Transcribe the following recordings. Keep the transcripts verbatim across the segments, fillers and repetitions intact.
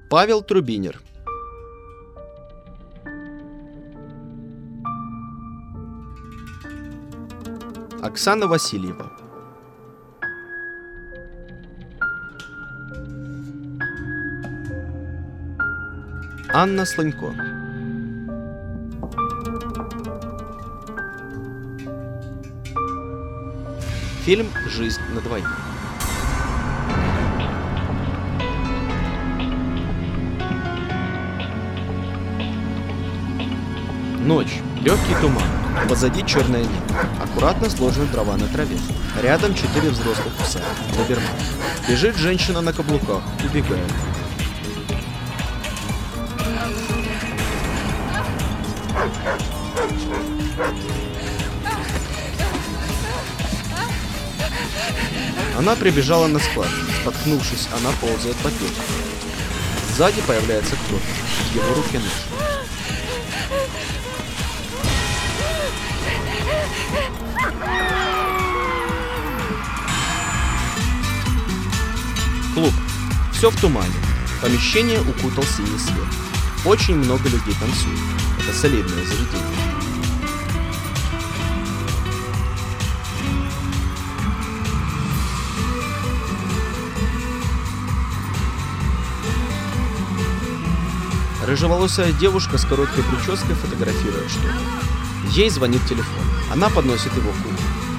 Павел Трубинер. Оксана Васильева. Анна Слонько. Фильм «Жизнь на двоих». Ночь. Легкий туман. Позади черное небо. Аккуратно сложены дрова на траве. Рядом четыре взрослых пса. Доберман. Бежит женщина на каблуках. Убегает. Она прибежала на склад. Споткнувшись, она ползает по печке. Сзади появляется кто-то. В его руке нож. Клуб. Все в тумане. Помещение укутал синий свет. Очень много людей танцует. Это солидное заведение. Рыжеволосая девушка с короткой прической фотографирует что-то. Ей звонит телефон. Она подносит его к уху.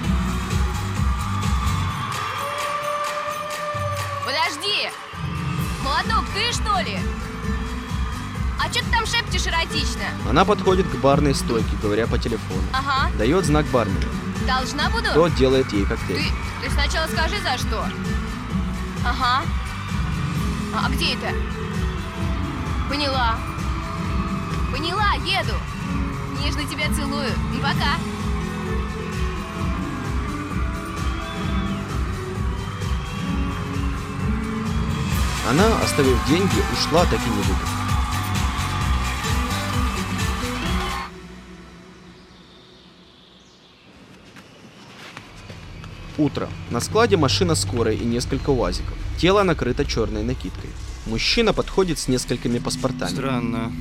Подожди! Молоток, ты что ли? А что ты там шепчешь эротично? Она подходит к барной стойке, говоря по телефону. Ага. Дает знак бармену. Должна буду? Тот делает ей коктейль. Ты, ты сначала скажи, за что. Ага. А, а где это? Поняла. Поняла, еду. Нежно тебя целую. И пока. Она, оставив деньги, ушла, так и не выпив. Утро. На складе машина скорой и несколько УАЗиков. Тело накрыто черной накидкой. Мужчина подходит с несколькими паспортами. Странно.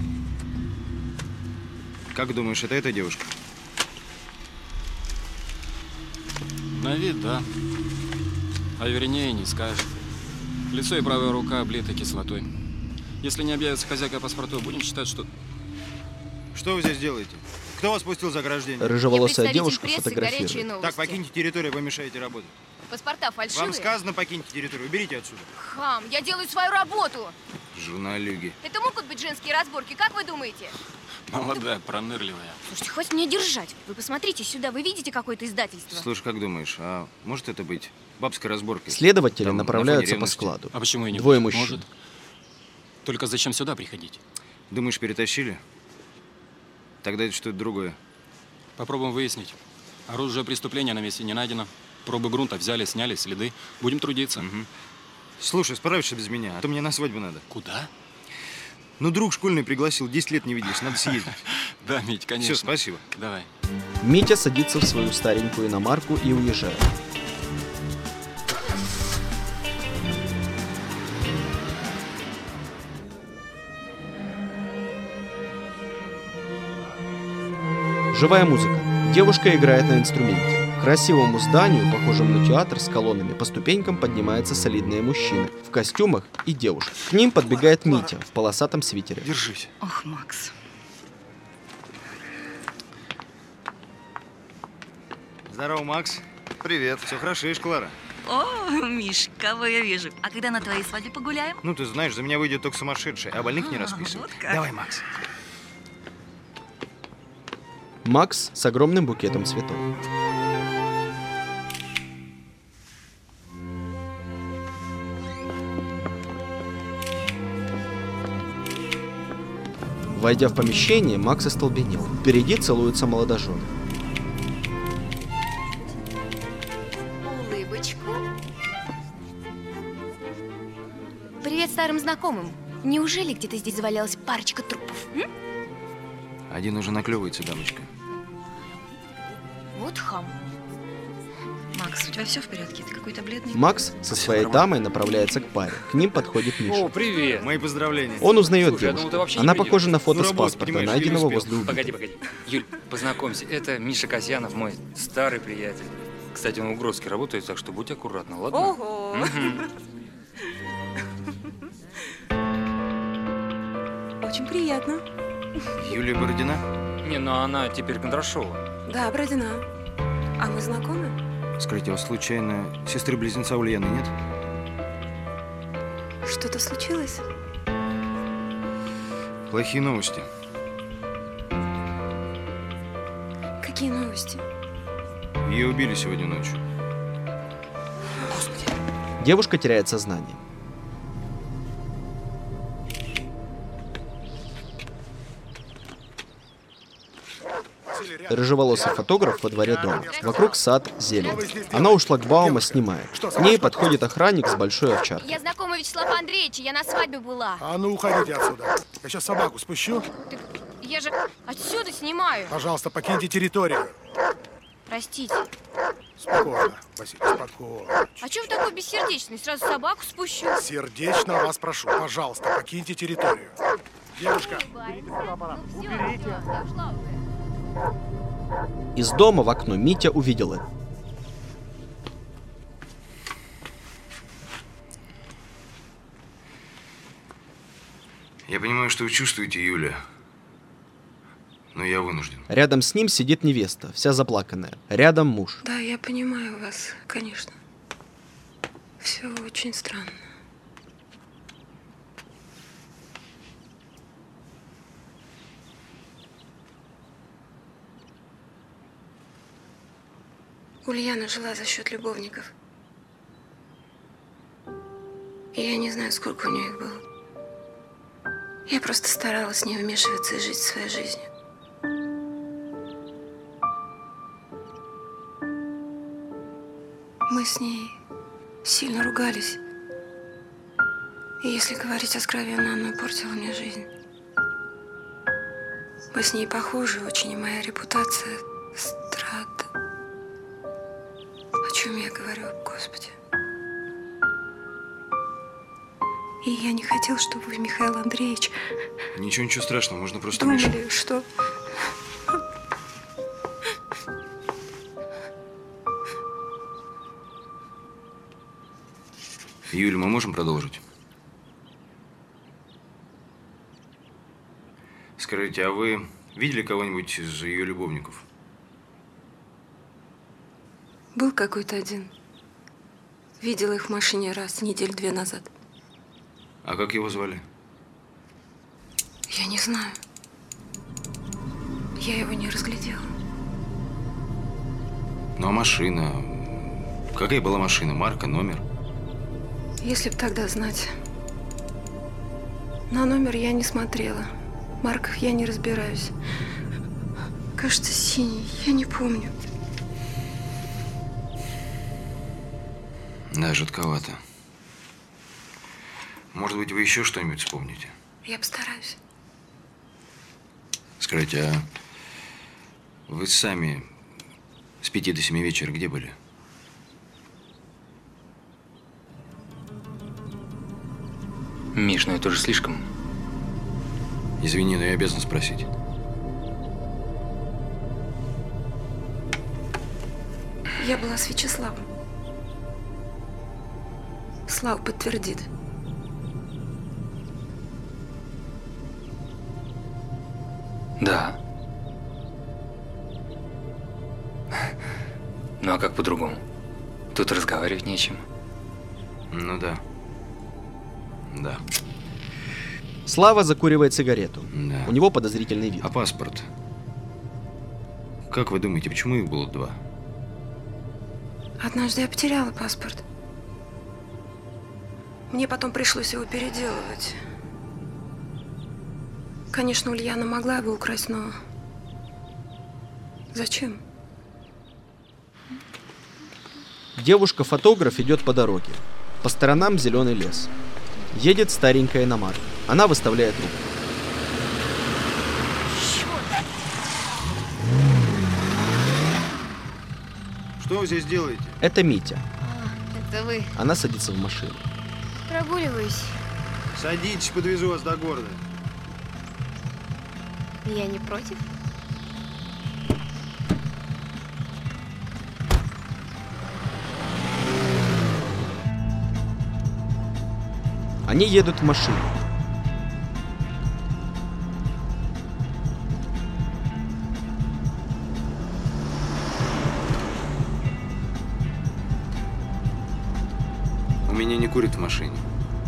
Как думаешь, это эта девушка? На вид, да. А вернее, не скажешь. Лицо и правая рука облиты кислотой. Если не объявится хозяйка паспортов, будем считать, что... Что вы здесь делаете? Кто вас пустил за ограждение? Рыжеволосая Я девушка представитель прессы, горячие фотографирует. новости. Так, покиньте территорию, вы мешаете работать. Паспорта фальшивые? Вам сказано, покиньте территорию, уберите отсюда. Хам, я делаю свою работу. Журналюги. Это могут быть женские разборки, как вы думаете? Молодая, пронырливая. Слушайте, хватит меня держать. Вы посмотрите сюда, вы видите какое-то издательство? Слушай, как думаешь, а может это быть бабской разборкой? Следователи Там, на направляются фоне по ревности. складу. А почему и не Двое быть? мужчин. Может. Только зачем сюда приходить? Думаешь, перетащили? Тогда это что-то другое. Попробуем выяснить. Оружие преступления на месте не найдено. Пробы грунта взяли, сняли следы. Будем трудиться. Угу. Слушай, справишься без меня, а то мне на свадьбу надо. Куда? Ну, друг школьный пригласил, десять лет не виделись, надо съездить. Да, Мить, конечно. Все, спасибо. Давай. Митя садится в свою старенькую иномарку и уезжает. Живая музыка. Девушка играет на инструменте. К красивому зданию, похожему на театр с колоннами, по ступенькам поднимаются солидные мужчины в костюмах и девушки. К ним подбегает Митя в полосатом свитере. Держись. Ох, Макс. Здорово, Макс. Привет. Все хорошеешь, Клара? О, Миш, кого я вижу. А когда на твоей свадьбе погуляем? Ну, ты знаешь, за меня выйдет только сумасшедший, а больных не А, расписывают. вот как. Давай, Макс. Макс с огромным букетом цветов. Войдя в помещение, Макс остолбенел. Впереди целуются молодожены. Улыбочку. Привет старым знакомым. Неужели где-то здесь завалялась парочка трупов? М? Один уже наклевывается, дамочка. Вот хам. Макс, у тебя все в порядке? Ты какой-то бледный. Макс со своей дамой направляется к паре. К ним подходит Миша. О, привет. Мои поздравления. Он узнает Слушай, я думал, девушку. ты вообще не Она придешь. похожа на фото Ну, с работать, паспорта, понимаешь, найденного не успел. возле убитого. Погоди, погоди. Юль, познакомься, это Миша Касьянов, мой старый приятель. Кстати, он в Угрозске работает, так что будь аккуратна, ладно? Ого! Мгм. Очень приятно. Юлия Бородина? Не, ну она теперь Кондрашова. Да, Бородина. А мы знакомы? Скажите, а случайно сестры-близнеца Ульяны нет? Что-то случилось? Плохие новости. Какие новости? Ее убили сегодня ночью. Девушка теряет сознание. Рыжеволосый фотограф во дворе дома. Вокруг сад, зелень. Она у шлагбаума снимает. К ней подходит охранник с большой овчаркой. Я знакома Вячеслава Андреевича, я на свадьбе была. А ну уходите отсюда. Я сейчас собаку спущу. Так я же отсюда снимаю. Пожалуйста, покиньте территорию. Простите. Спокойно, Василий, спокойно. А чё вы такой бессердечный? Сразу собаку спущу. Сердечно вас прошу, пожалуйста, покиньте территорию. Девушка, Ну всё, всё, я ушла уже. Из дома в окно Митя увидел это. Я понимаю, что вы чувствуете, Юля. Но я вынужден. Рядом с ним сидит невеста, вся заплаканная. Рядом муж. Да, я понимаю вас, конечно. Все очень странно. Ульяна жила за счет любовников. И я не знаю, сколько у нее их было. Я просто старалась не вмешиваться и жить своей жизнью. Мы с ней сильно ругались. И если говорить откровенно, она портила мне жизнь. Мы с ней похожи очень, и моя репутация страт. О чем я говорю, Господи? И я не хотел, чтобы вы, Михаил Андреевич, Ничего, ничего страшного, можно просто Миша. думали, что... Юля, мы можем продолжить? Скажите, а вы видели кого-нибудь из ее любовников? Был какой-то один. Видела их в машине раз, недель две назад. А как его звали? Я не знаю. Я его не разглядела. Ну а машина? Какая была машина? Марка, номер? Если б тогда знать. На номер я не смотрела. В марках я не разбираюсь. Кажется, синий. Я не помню. Да, жутковато. Может быть, вы еще что-нибудь вспомните? Я постараюсь. Скажите, а вы сами с пяти до семи вечера где были? Миш, ну это уже слишком. Извини, но я обязан спросить. Я была с Вячеславом. Слава подтвердит. Да. Ну а как по-другому? Тут разговаривать нечем. Ну да. Да. Слава закуривает сигарету. Да. У него подозрительный вид. А паспорт? Как вы думаете, почему их было два? Однажды я потеряла паспорт. Мне потом пришлось его переделывать. Конечно, Ульяна могла его украсть, но... Зачем? Девушка-фотограф идет по дороге. По сторонам зеленый лес. Едет старенькая иномарка. Она выставляет руку. Что вы здесь делаете? Это Митя. А, это вы. Она садится в машину. Прогуливаюсь. Садитесь, подвезу вас до города. Я не против. Они едут в машине. У меня не курят в машине.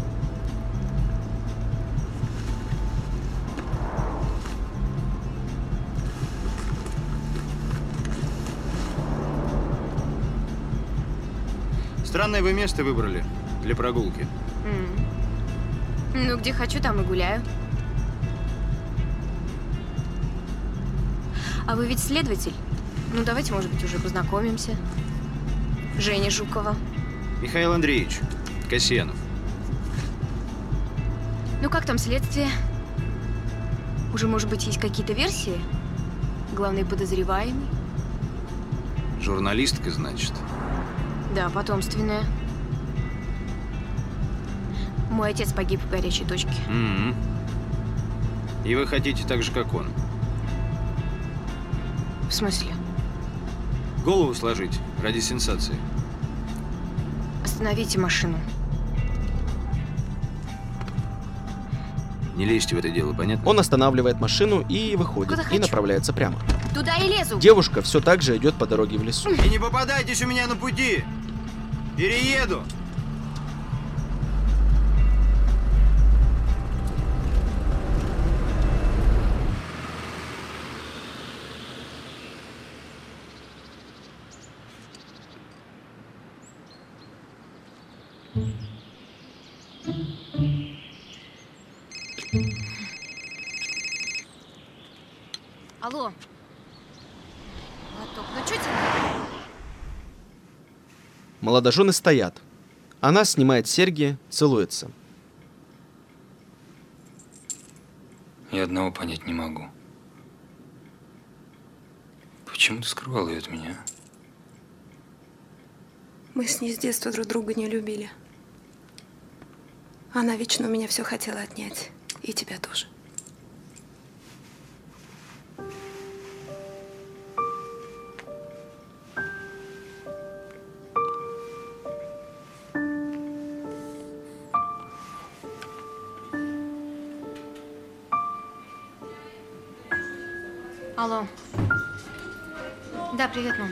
Странное вы место выбрали для прогулки. М. Ну, где хочу, там и гуляю. А вы ведь следователь? Ну, давайте, может быть, уже познакомимся. Женя Жукова. Михаил Андреевич Касьянов. Ну, как там следствие? Уже, может быть, есть какие-то версии? Главный подозреваемый? Журналистка, значит. Да, потомственная. Мой отец погиб в горячей точке. М-м. И вы хотите так же, как он? В смысле? Голову сложить ради сенсации. Остановите машину. Не лезьте в это дело, понятно? Он останавливает машину и выходит, Куда и хочу. направляется прямо. Туда и лезу. Девушка все так же идет по дороге в лесу. И не попадайтесь у меня на пути! Перееду! Алло. Лоток, ну что тебе? Молодожены стоят. Она снимает серьги, целуется. Я одного понять не могу. Почему ты скрывал ее от меня? Мы с ней с детства друг друга не любили. Она вечно у меня все хотела отнять. И тебя тоже. Алло. Да, привет, мам.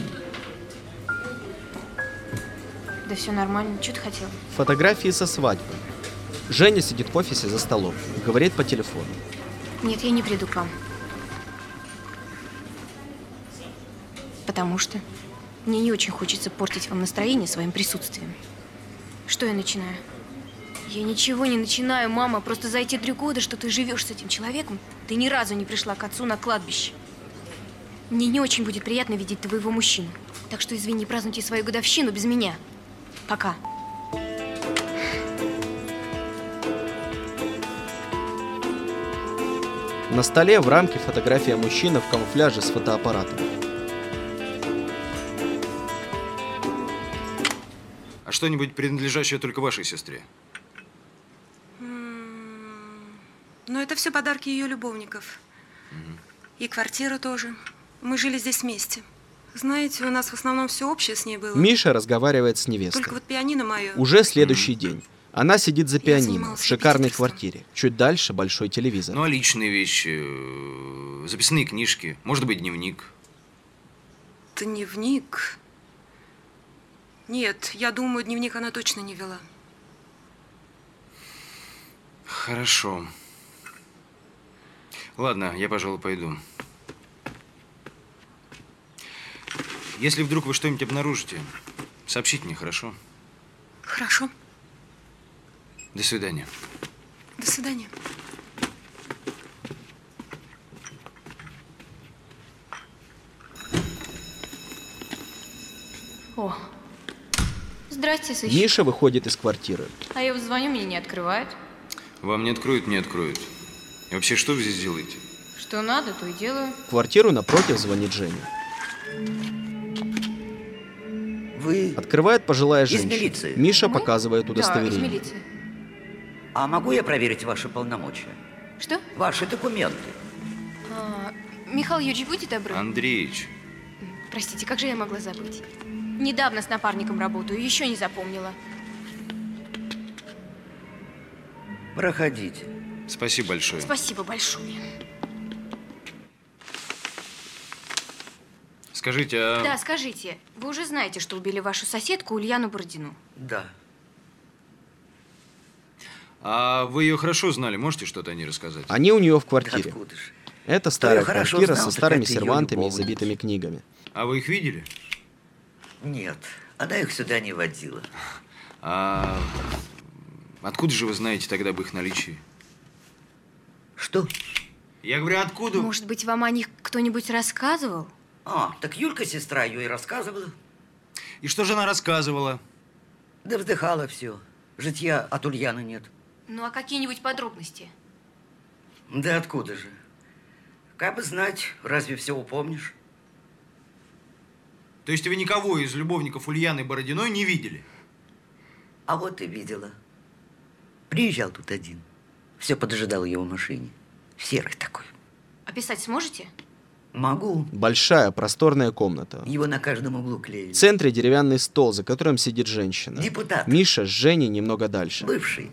Да все нормально. Что ты хотела? Фотографии со свадьбы. Женя сидит в офисе за столом, говорит по телефону. Нет, я не приду к вам. Потому что мне не очень хочется портить вам настроение своим присутствием. Что я начинаю? Я ничего не начинаю, мама. Просто за эти три года, что ты живешь с этим человеком, ты ни разу не пришла к отцу на кладбище. Мне не очень будет приятно видеть твоего мужчину. Так что, извини, празднуйте свою годовщину без меня. Пока. На столе в рамке фотография мужчины в камуфляже с фотоаппаратом. А что-нибудь принадлежащее только вашей сестре? Но это все подарки ее любовников. Угу. И квартира тоже. Мы жили здесь вместе. Знаете, у нас в основном все общее с ней было. Миша разговаривает с невестой. Только вот пианино мое. Уже следующий день. Она сидит за Я пианино занималась в шикарной репетиторством. квартире. Чуть дальше большой телевизор. Ну, а личные вещи, э, записные книжки, может быть, дневник. Дневник? Нет, я думаю, дневник она точно не вела. Хорошо. Ладно, я, пожалуй, пойду. Если вдруг вы что-нибудь обнаружите, сообщите мне, хорошо? Хорошо. До свидания. До свидания. О. Здрасте, сыщик. Миша выходит из квартиры. А я вот звоню, мне не открывают. Вам не откроют, не откроют. И вообще, что вы здесь делаете? Что надо, то и делаю. В квартиру напротив звонит Женя. Вы Открывает пожилая из женщина. милиции? Миша Мы? показывает Да, из удостоверение. милиции. А могу я проверить ваши полномочия? Что? Ваши документы. А, Михаил Юрьевич, будьте добры. Андреич, Простите, как же я могла забыть? Недавно с напарником работаю, еще не запомнила. Проходите. спасибо большое. Спасибо большое. Скажите, а... Да, скажите, вы уже знаете, что убили вашу соседку Ульяну Бородину? Да. а вы ее хорошо знали? Можете что-то о ней рассказать? Они у нее в квартире. Откуда же? Это старая её хорошо квартира знал, со так старыми это её сервантами и любовница. забитыми книгами. А вы их видели? Нет, она их сюда не водила. А откуда же вы знаете тогда об их наличии? Что? Я говорю, откуда? Может быть, вам о них кто-нибудь рассказывал? А, так Юлька, сестра ее, и рассказывала. И что же она рассказывала? Да вздыхала все. Житья от Ульяны нет. Ну, а какие-нибудь подробности? Да откуда же? Как бы знать, разве все упомнишь? То есть вы никого из любовников Ульяны Бородиной не видели? А вот и видела. Приезжал тут один. Все поджидал ее в машине. Серый такой. Описать сможете? Могу. Большая, просторная комната. Его на каждом углу клеили. В центре деревянный стол, за которым сидит женщина. Депутат. Миша с Женей немного дальше. Бывший.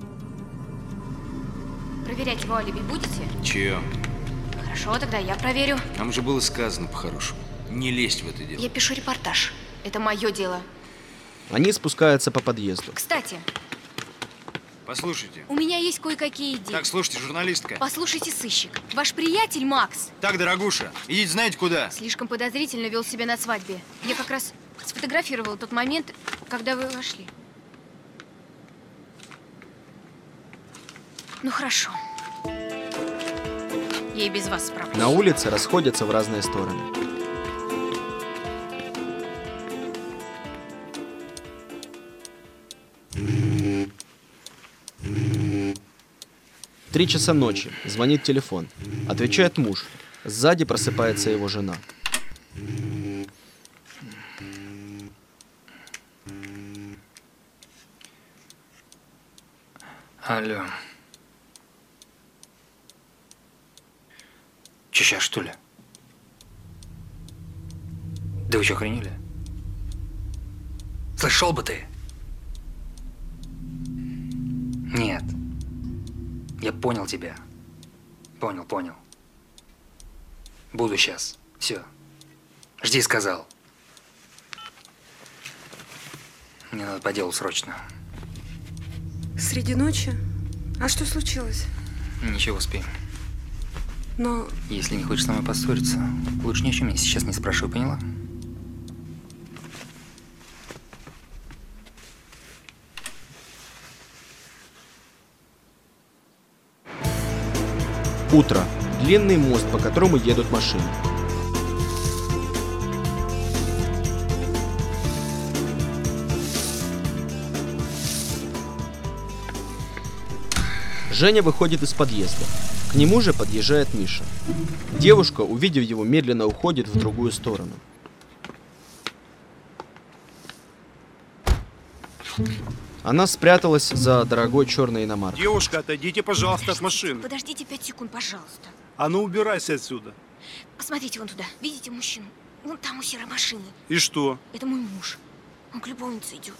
Проверять его алиби будете? Чье? Хорошо, тогда я проверю. Нам же было сказано по-хорошему. Не лезть в это дело. Я пишу репортаж. Это мое дело. Они спускаются по подъезду. Кстати, Послушайте. у меня есть кое-какие идеи. Так, слушайте, журналистка. Послушайте, сыщик. Ваш приятель Макс Так, дорогуша, идите знаете куда. слишком подозрительно вел себя на свадьбе. Я как раз сфотографировала тот момент, когда вы вошли. Ну хорошо. Я и без вас справлюсь. На улице расходятся в разные стороны. Три часа ночи. Звонит телефон. Отвечает муж. Сзади просыпается его жена. Алло. Че, сейчас, что ли? Да вы что, охренели? Слышал бы ты? Нет. Я понял тебя. Понял, понял. Буду сейчас. Все. Жди, сказал. Мне надо по делу срочно. Среди ночи? А что случилось? Ничего, спи. Но Если не хочешь со мной поссориться, лучше ни о чем я сейчас не спрашивай, поняла? Утро. Длинный мост, по которому едут машины. Женя выходит из подъезда. К нему же подъезжает Миша. Девушка, увидев его, медленно уходит в другую сторону. Она спряталась за дорогой черной иномаркой. Девушка, отойдите, пожалуйста, от машины. Подождите пять секунд, пожалуйста. А ну убирайся отсюда. Посмотрите вон туда. Видите мужчину? Вон там у серой машины. И что? Это мой муж. Он к любовнице идет.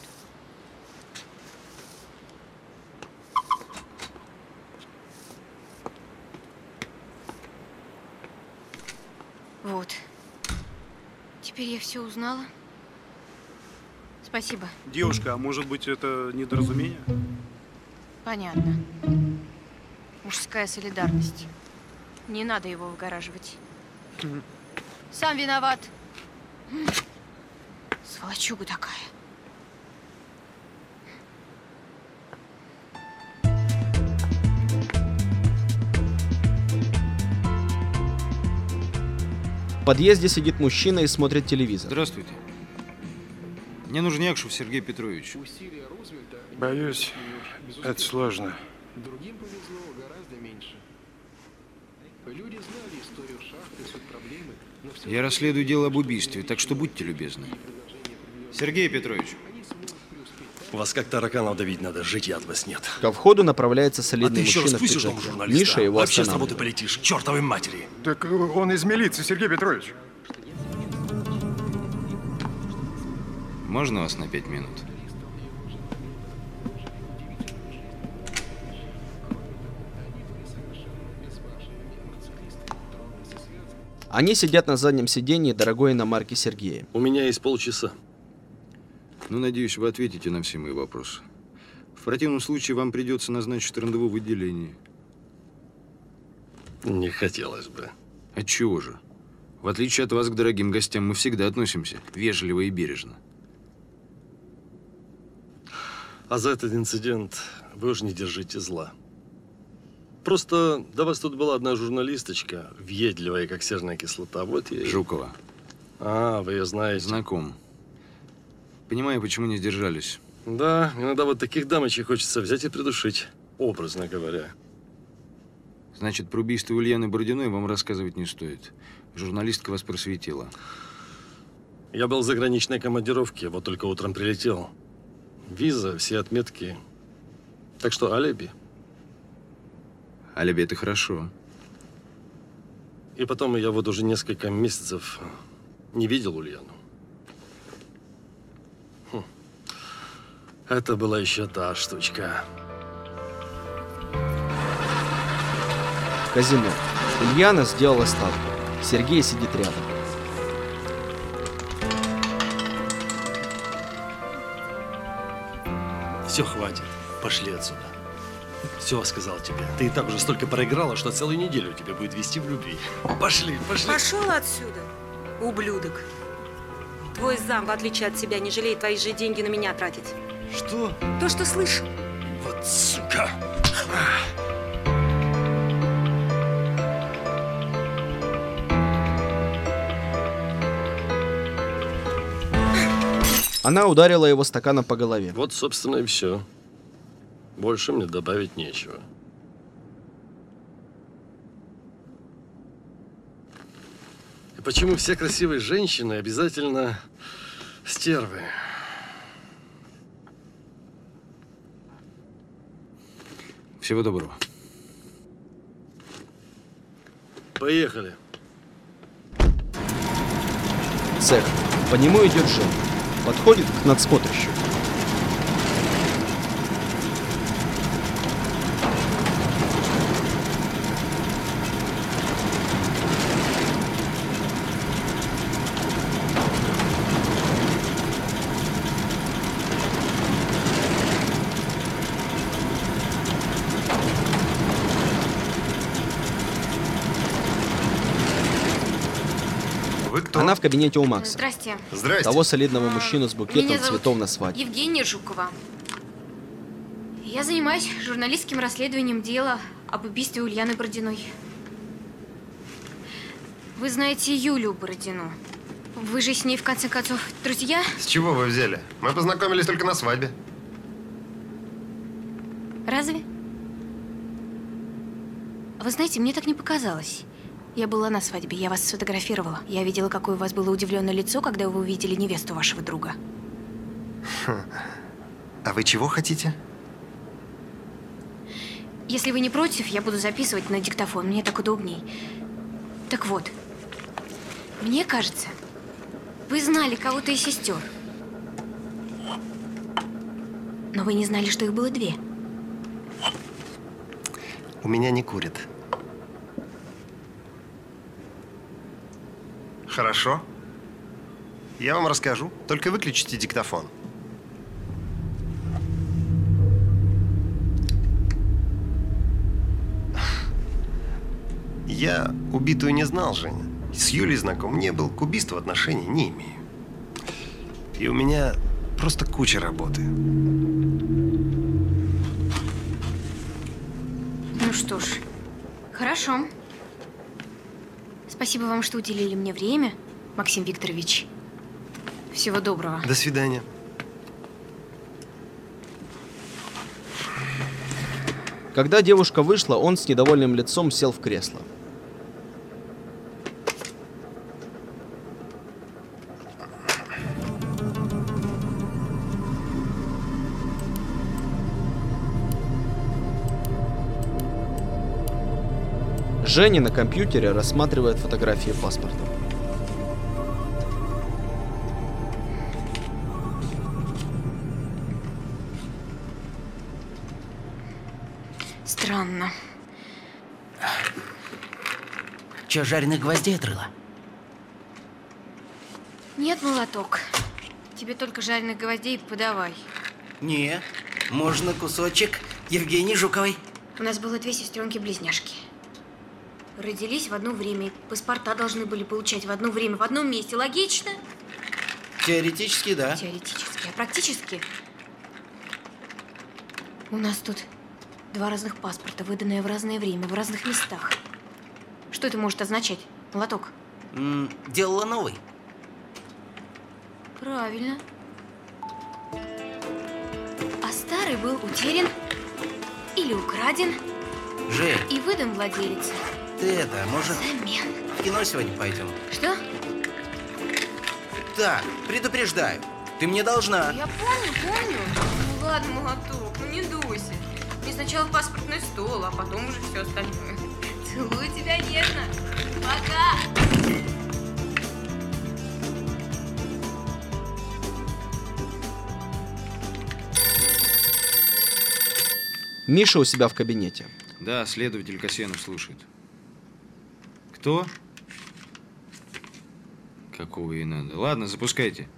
Вот. Теперь я все узнала. Спасибо. Девушка, а может быть это недоразумение? Понятно. Мужская солидарность. Не надо его выгораживать. Сам виноват. Сволочуга такая. В подъезде сидит мужчина и смотрит телевизор. Здравствуйте. Мне нужен Якшев Сергей Петрович. Боюсь, это сложно. Другим повезло гораздо меньше. Люди знали историю шахты, суть проблемы, но все... Я расследую дело об убийстве, так что будьте любезны. Сергей Петрович. Вас как тараканов давить надо, жить от вас нет. Ко входу направляется А ты солидный еще раз мужчина в пустишь пиджаке. дом журналиста? Миша его Вообще с работы останавливает. полетишь, к чертовой матери. Так он из милиции, Сергей Петрович. Можно вас на пять минут? Они сидят на заднем сиденье дорогой иномарки Сергея. У меня есть полчаса. Ну, надеюсь, вы ответите на все мои вопросы. В противном случае вам придется назначить рандеву в отделении. Не хотелось бы. Отчего же? В отличие от вас к дорогим гостям мы всегда относимся вежливо и бережно. А за этот инцидент вы уж не держите зла. Просто до вас тут была одна журналисточка, въедливая, как серная кислота. Вот я и... Жукова. А, вы ее знаете. Знаком. Понимаю, почему не сдержались. Да, иногда вот таких дамочек хочется взять и придушить, образно говоря. Значит, про убийство Ульяны Бородиной вам рассказывать не стоит. Журналистка вас просветила. Я был в заграничной командировке, вот только утром прилетел. Виза, все отметки. Так что алиби. Алиби – это хорошо. И потом я вот уже несколько месяцев не видел Ульяну. Хм. Это была еще та штучка. В казино. Ульяна сделала ставку. Сергей сидит рядом. Все, хватит. Пошли отсюда. Все, сказал тебе. Ты и так уже столько проиграла, что целую неделю тебя будет вести в любви. Пошли, пошли. Пошел отсюда, ублюдок. Твой зам, в отличие от тебя, не жалеет твои же деньги на меня тратить. Что? То, что слышал. Вот сука. Она ударила его стаканом по голове. Вот, собственно, и все. Больше мне добавить нечего. И почему все красивые женщины обязательно стервы? Всего доброго. Поехали. Цех. По нему идет Жен. Подходит к надсмотрщику. Она в кабинете у Макса. Здрасте. Здрасте. Того солидного мужчину с букетом Меня зовут цветов на свадьбе. Евгения Жукова. Я занимаюсь журналистским расследованием дела об убийстве Ульяны Бородиной. Вы знаете Юлю Бородину. Вы же с ней, в конце концов, друзья? С чего вы взяли? Мы познакомились только на свадьбе. Разве? Вы знаете, мне так не показалось. Я была на свадьбе, я вас сфотографировала. Я видела, какое у вас было удивленное лицо, когда вы увидели невесту вашего друга. Хм. А вы чего хотите? Если вы не против, я буду записывать на диктофон. Мне так удобней. Так вот, мне кажется, вы знали кого-то из сестер. Но вы не знали, что их было две. У меня не курят. Хорошо. Я вам расскажу. Только выключите диктофон. Я убитую не знал, Женя. С Юлей знаком не был, к убийству отношений не имею. И у меня просто куча работы. Ну что ж, хорошо. Спасибо вам, что уделили мне время, Максим Викторович. Всего доброго. До свидания. Когда девушка вышла, он с недовольным лицом сел в кресло. Женя на компьютере рассматривает фотографии паспорта. Странно. Че, жареных гвоздей отрыла? Нет, молоток. Тебе только жареных гвоздей подавай. Не, можно кусочек Евгении Жуковой. У нас было две сестренки-близняшки. Родились в одно время, паспорта должны были получать в одно время, в одном месте. Логично? Теоретически, да. Теоретически, а практически? У нас тут два разных паспорта, выданные в разное время, в разных местах. Что это может означать, молоток? М, делала новый. Правильно. А старый был утерян или украден. Жень. И выдан владелице. Ты это, может, взамен. В кино сегодня пойдем? Что? Так, предупреждаю. Ты мне должна. Я помню, помню. Ну ладно, молоток, ну не дуйся. Мне сначала паспортный стол, а потом уже все остальное. Целую тебя нежно. Пока. Миша у себя в кабинете. Да, следователь Касьянов слушает. Кто? Какого ей надо? Ладно, запускайте.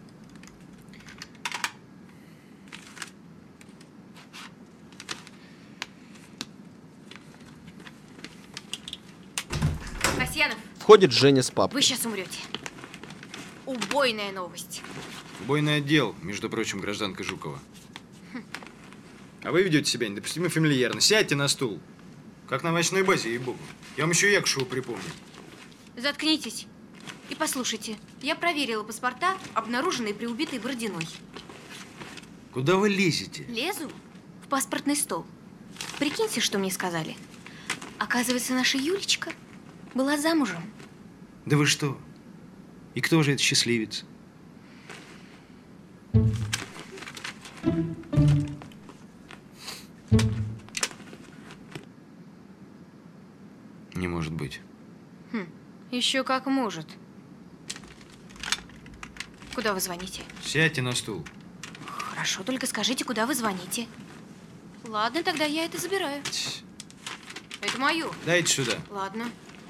Касьянов. Входит Женя с папкой. Вы сейчас умрете. Убойная новость. Убойный отдел, между прочим, гражданка Жукова. А вы ведете себя недопустимо фамильярно. Сядьте на стул. Как на овощной базе, ей-богу. Я вам еще Якушеву припомню. Заткнитесь и послушайте. Я проверила паспорта, обнаруженные при убитой Бородиной. Куда вы лезете? Лезу в паспортный стол. Прикиньте, что мне сказали. Оказывается, наша Юлечка была замужем. Да вы что? И кто же этот счастливец? Не может быть. Хм, еще как может. Куда вы звоните? Сядьте на стул. Хорошо, только скажите, куда вы звоните. Ладно, тогда я это забираю. Это мое. Дайте сюда. Ладно.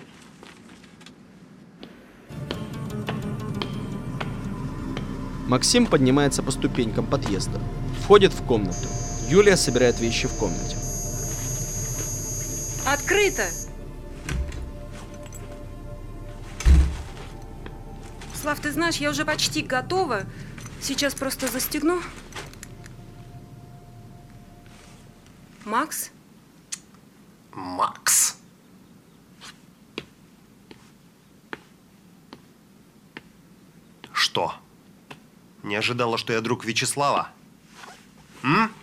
Максим поднимается по ступенькам подъезда. Входит в комнату. Юлия собирает вещи в комнате. Открыто! Слав, ты знаешь, я уже почти готова. Сейчас просто застегну. Макс? Макс. Что? Не ожидала, что я друг Вячеслава? М?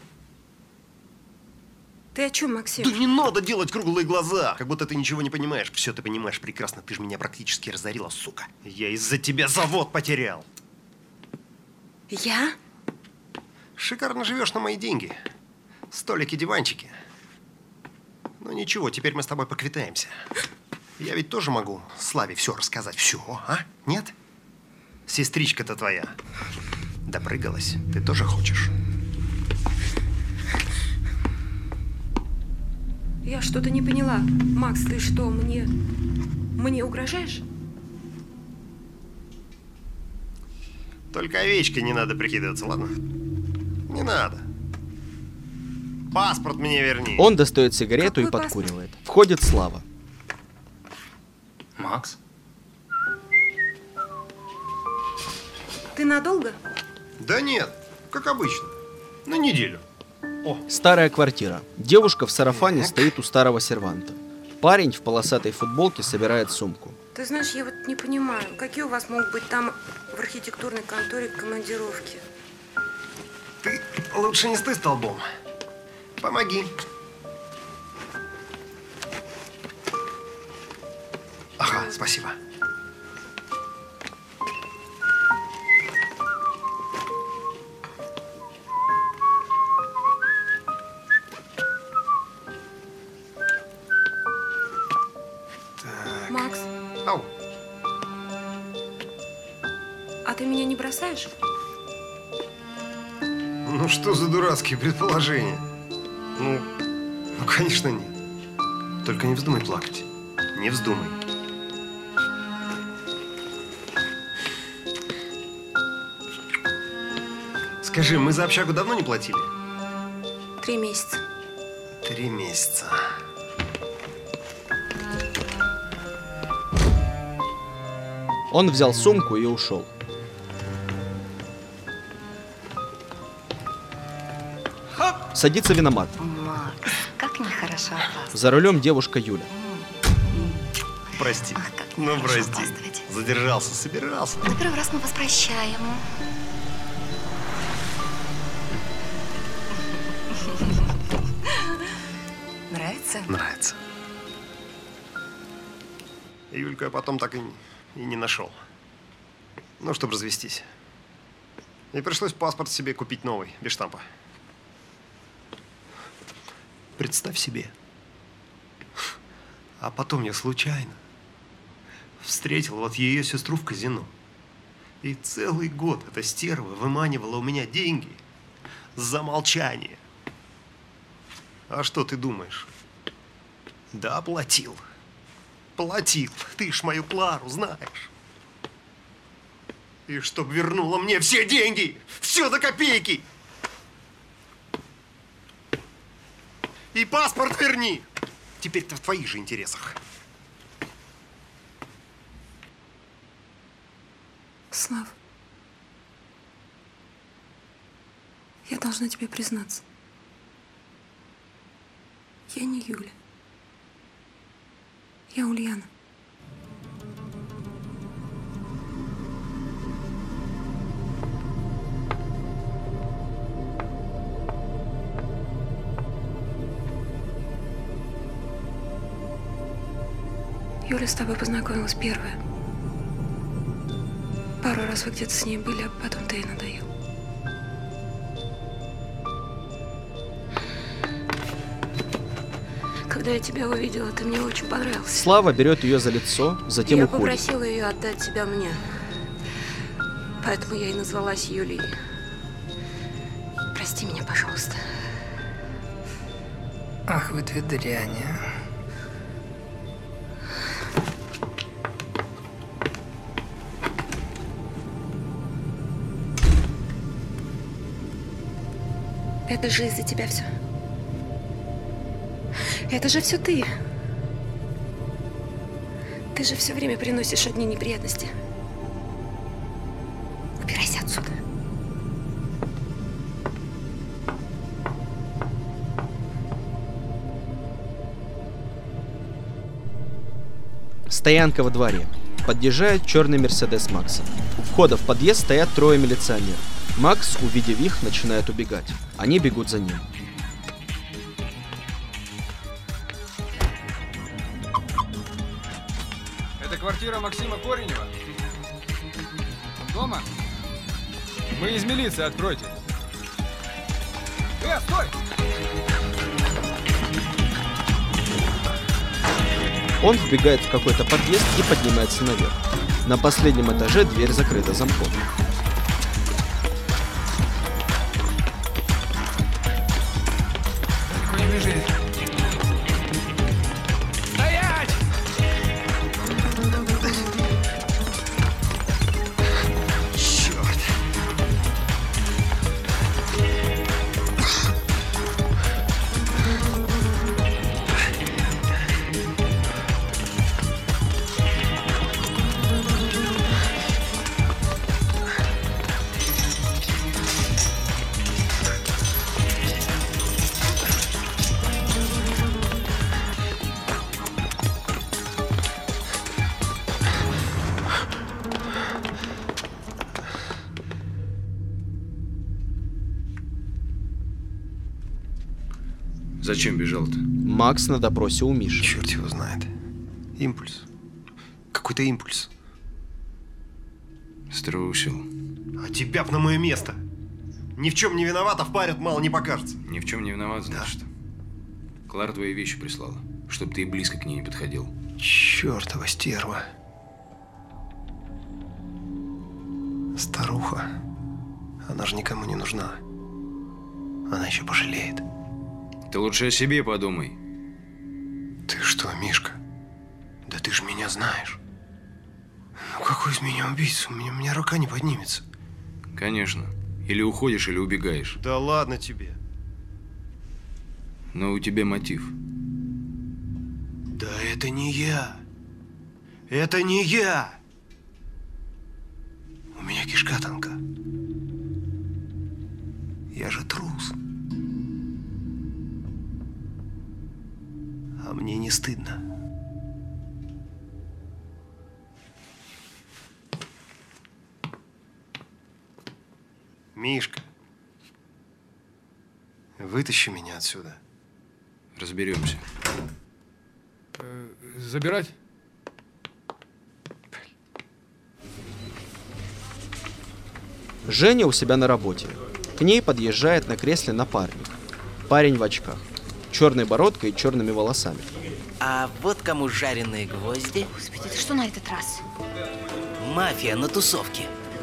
Ты о чем, Максим? Да не надо делать круглые глаза, как будто ты ничего не понимаешь. Все ты понимаешь прекрасно, ты же меня практически разорила, сука. Я из-за тебя завод потерял. Я? Шикарно живешь на мои деньги. Столики, диванчики. Ну ничего, теперь мы с тобой поквитаемся. Я ведь тоже могу Славе все рассказать. Все, а? Нет? Сестричка-то твоя допрыгалась. Ты тоже хочешь? Я что-то не поняла. Макс, ты что, мне... Мне угрожаешь? Только овечкой не надо прикидываться, ладно? Не надо. Паспорт мне верни. Он достает сигарету Какой и подкуривает. Паспорт? Входит Слава. Макс? Ты надолго? Да нет, как обычно. На неделю. О. Старая квартира. Девушка в сарафане стоит у старого серванта. Парень в полосатой футболке собирает сумку. Ты знаешь, я вот не понимаю, какие у вас могут быть там в архитектурной конторе командировки? Ты лучше не стой столбом. Помоги. Ага, спасибо. ты меня не бросаешь? Ну что за дурацкие предположения? Ну, ну, конечно, нет. Только не вздумай плакать. Не вздумай. Скажи, мы за общагу давно не платили? Три месяца. Три месяца. Он взял сумку и ушел. Садится виномат. Макс, как нехорошо от вас. За рулем девушка Юля. Прости. Ну, прости. Задержался, собирался. На первый раз мы вас прощаем. Нравится? Нравится. Юльку я потом так и не, и не нашел. Ну, чтобы развестись. И пришлось паспорт себе купить новый, без штампа. Представь себе. А потом я случайно встретил вот ее сестру в казино. И целый год эта стерва выманивала у меня деньги за молчание. А что ты думаешь? Да, платил. Платил. Ты ж мою Клару знаешь. И чтоб вернула мне все деньги. Все до копейки. И паспорт верни. Теперь-то в твоих же интересах. Слав, я должна тебе признаться. Я не Юля. Я Ульяна. Юля с тобой познакомилась первая. Пару раз вы где-то с ней были, а потом ты ей надоел. Когда я тебя увидела, ты мне очень понравился. Слава берет ее за лицо, затем Я уходит. попросила ее отдать тебя мне. Поэтому я и назвалась Юлией. Прости меня, пожалуйста. Ах, вы две дряни, а. Это же из-за тебя все. Это же все ты. Ты же все время приносишь одни неприятности. Убирайся отсюда. Стоянка во дворе. Подъезжает черный Мерседес Макса. У входа в подъезд стоят трое милиционеров. Макс, увидев их, начинает убегать. Они бегут за ним. Это квартира Максима Коренева? Дома? Мы из милиции, откройте. Э, стой! Он вбегает в какой-то подъезд и поднимается наверх. На последнем этаже дверь закрыта замком. Не бежи. Стоять! Черт. Зачем бежал-то? Макс на допросе у Миши. Черт его знает. Импульс. Какой-то импульс. Струсил. А тебя б на мое место. Ни в чем не виноват, а впарят мало не покажется. Ни в чем не виноват, значит. Да. Клара твои вещи прислала, чтобы ты и близко к ней не подходил. Чертова стерва. Старуха. Она же никому не нужна. Она еще пожалеет. Ты лучше о себе подумай. Ты что, Мишка? Да ты же меня знаешь. Ну какой из меня убийца? У меня, у меня рука не поднимется. Конечно. Или уходишь, или убегаешь. Да ладно тебе. Но у тебя мотив. Да это не я. Это не я. У меня кишка тонка. Я же трус. А мне не стыдно. Мишка, вытащи меня отсюда. Разберемся. Э, забирать? Женя у себя на работе. К ней подъезжает на кресле напарник. Парень в очках, черной бородкой и черными волосами. А вот кому жареные гвозди. Господи, это что на этот раз? Мафия на тусовке.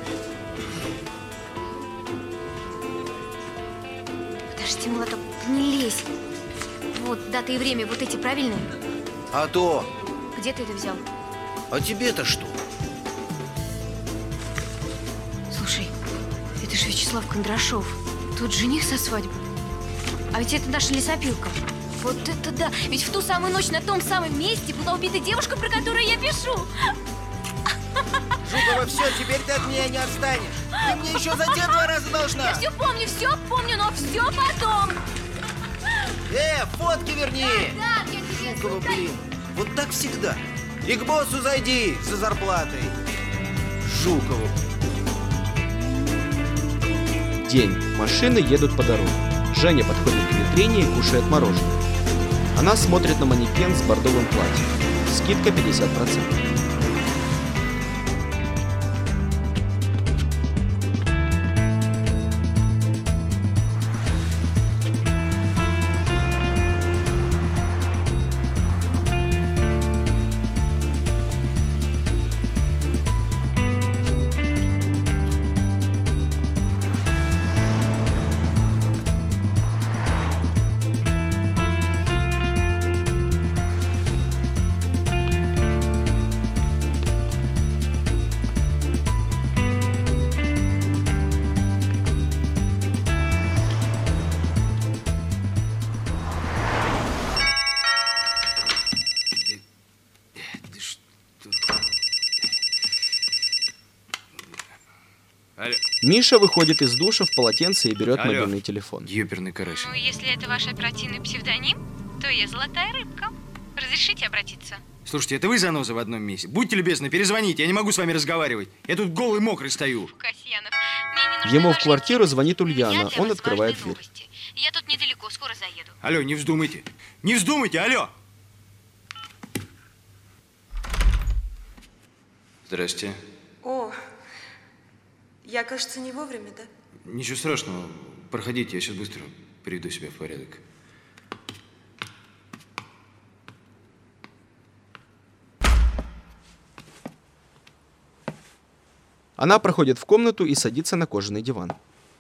Подожди, молоток, не лезь. Вот, дата и время, вот эти правильные? А то. Где ты это взял? А тебе-то что? Слушай, это же Вячеслав Кондрашов. Тут жених со свадьбы. А ведь это наша лесопилка. Вот это да! Ведь в ту самую ночь на том самом месте была убита девушка, про которую я пишу. Жукова, все, теперь ты от меня не отстанешь. Ты мне еще за те два раза должна. Я все помню, все помню, но все потом. Э, фотки верни. Да, да, я тебе Жукова, создаю. блин, вот так всегда. И к боссу зайди за зарплатой. Жукова. День. Машины едут по дороге. Женя подходит к витрине и кушает мороженое. Она смотрит на манекен с бордовым платьем. Скидка пятьдесят процентов. Алло. Миша выходит из душа в полотенце и берет Алло. мобильный телефон. Ёперный карась. Ну, если это ваш оперативный псевдоним, то я золотая рыбка. Разрешите обратиться? Слушайте, это вы заноза в одном месте. Будьте любезны, перезвоните, я не могу с вами разговаривать. Я тут голый мокрый стою. Касьянов, Ему в квартиру звонит Ульяна. Он открывает дверь. я тут недалеко, скоро заеду. Алло, не вздумайте. Не вздумайте, алло! Здрасте. О, я, кажется, не вовремя, да? Ничего страшного. Проходите, я сейчас быстро приведу себя в порядок. Она проходит в комнату и садится на кожаный диван.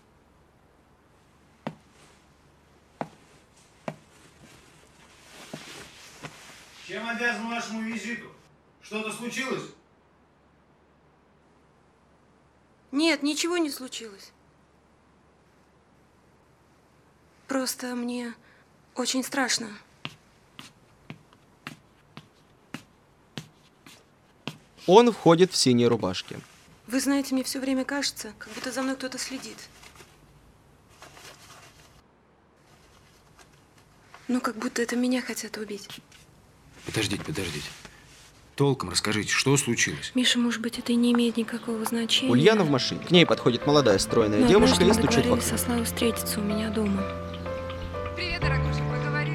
Чем обязан вашему визиту? Что-то случилось? Нет, ничего не случилось. Просто мне очень страшно. Он входит в синей рубашке. Вы знаете, мне все время кажется, как будто за мной кто-то следит. Ну, как будто это меня хотят убить. Подождите, подождите. Толком расскажите, что случилось? Миша, может быть, это и не имеет никакого значения. Ульяна в машине. К ней подходит молодая стройная Но девушка и однажды мы стучит в договорились окно. со Славой встретиться у меня дома. Привет, дорогуша, поговорим.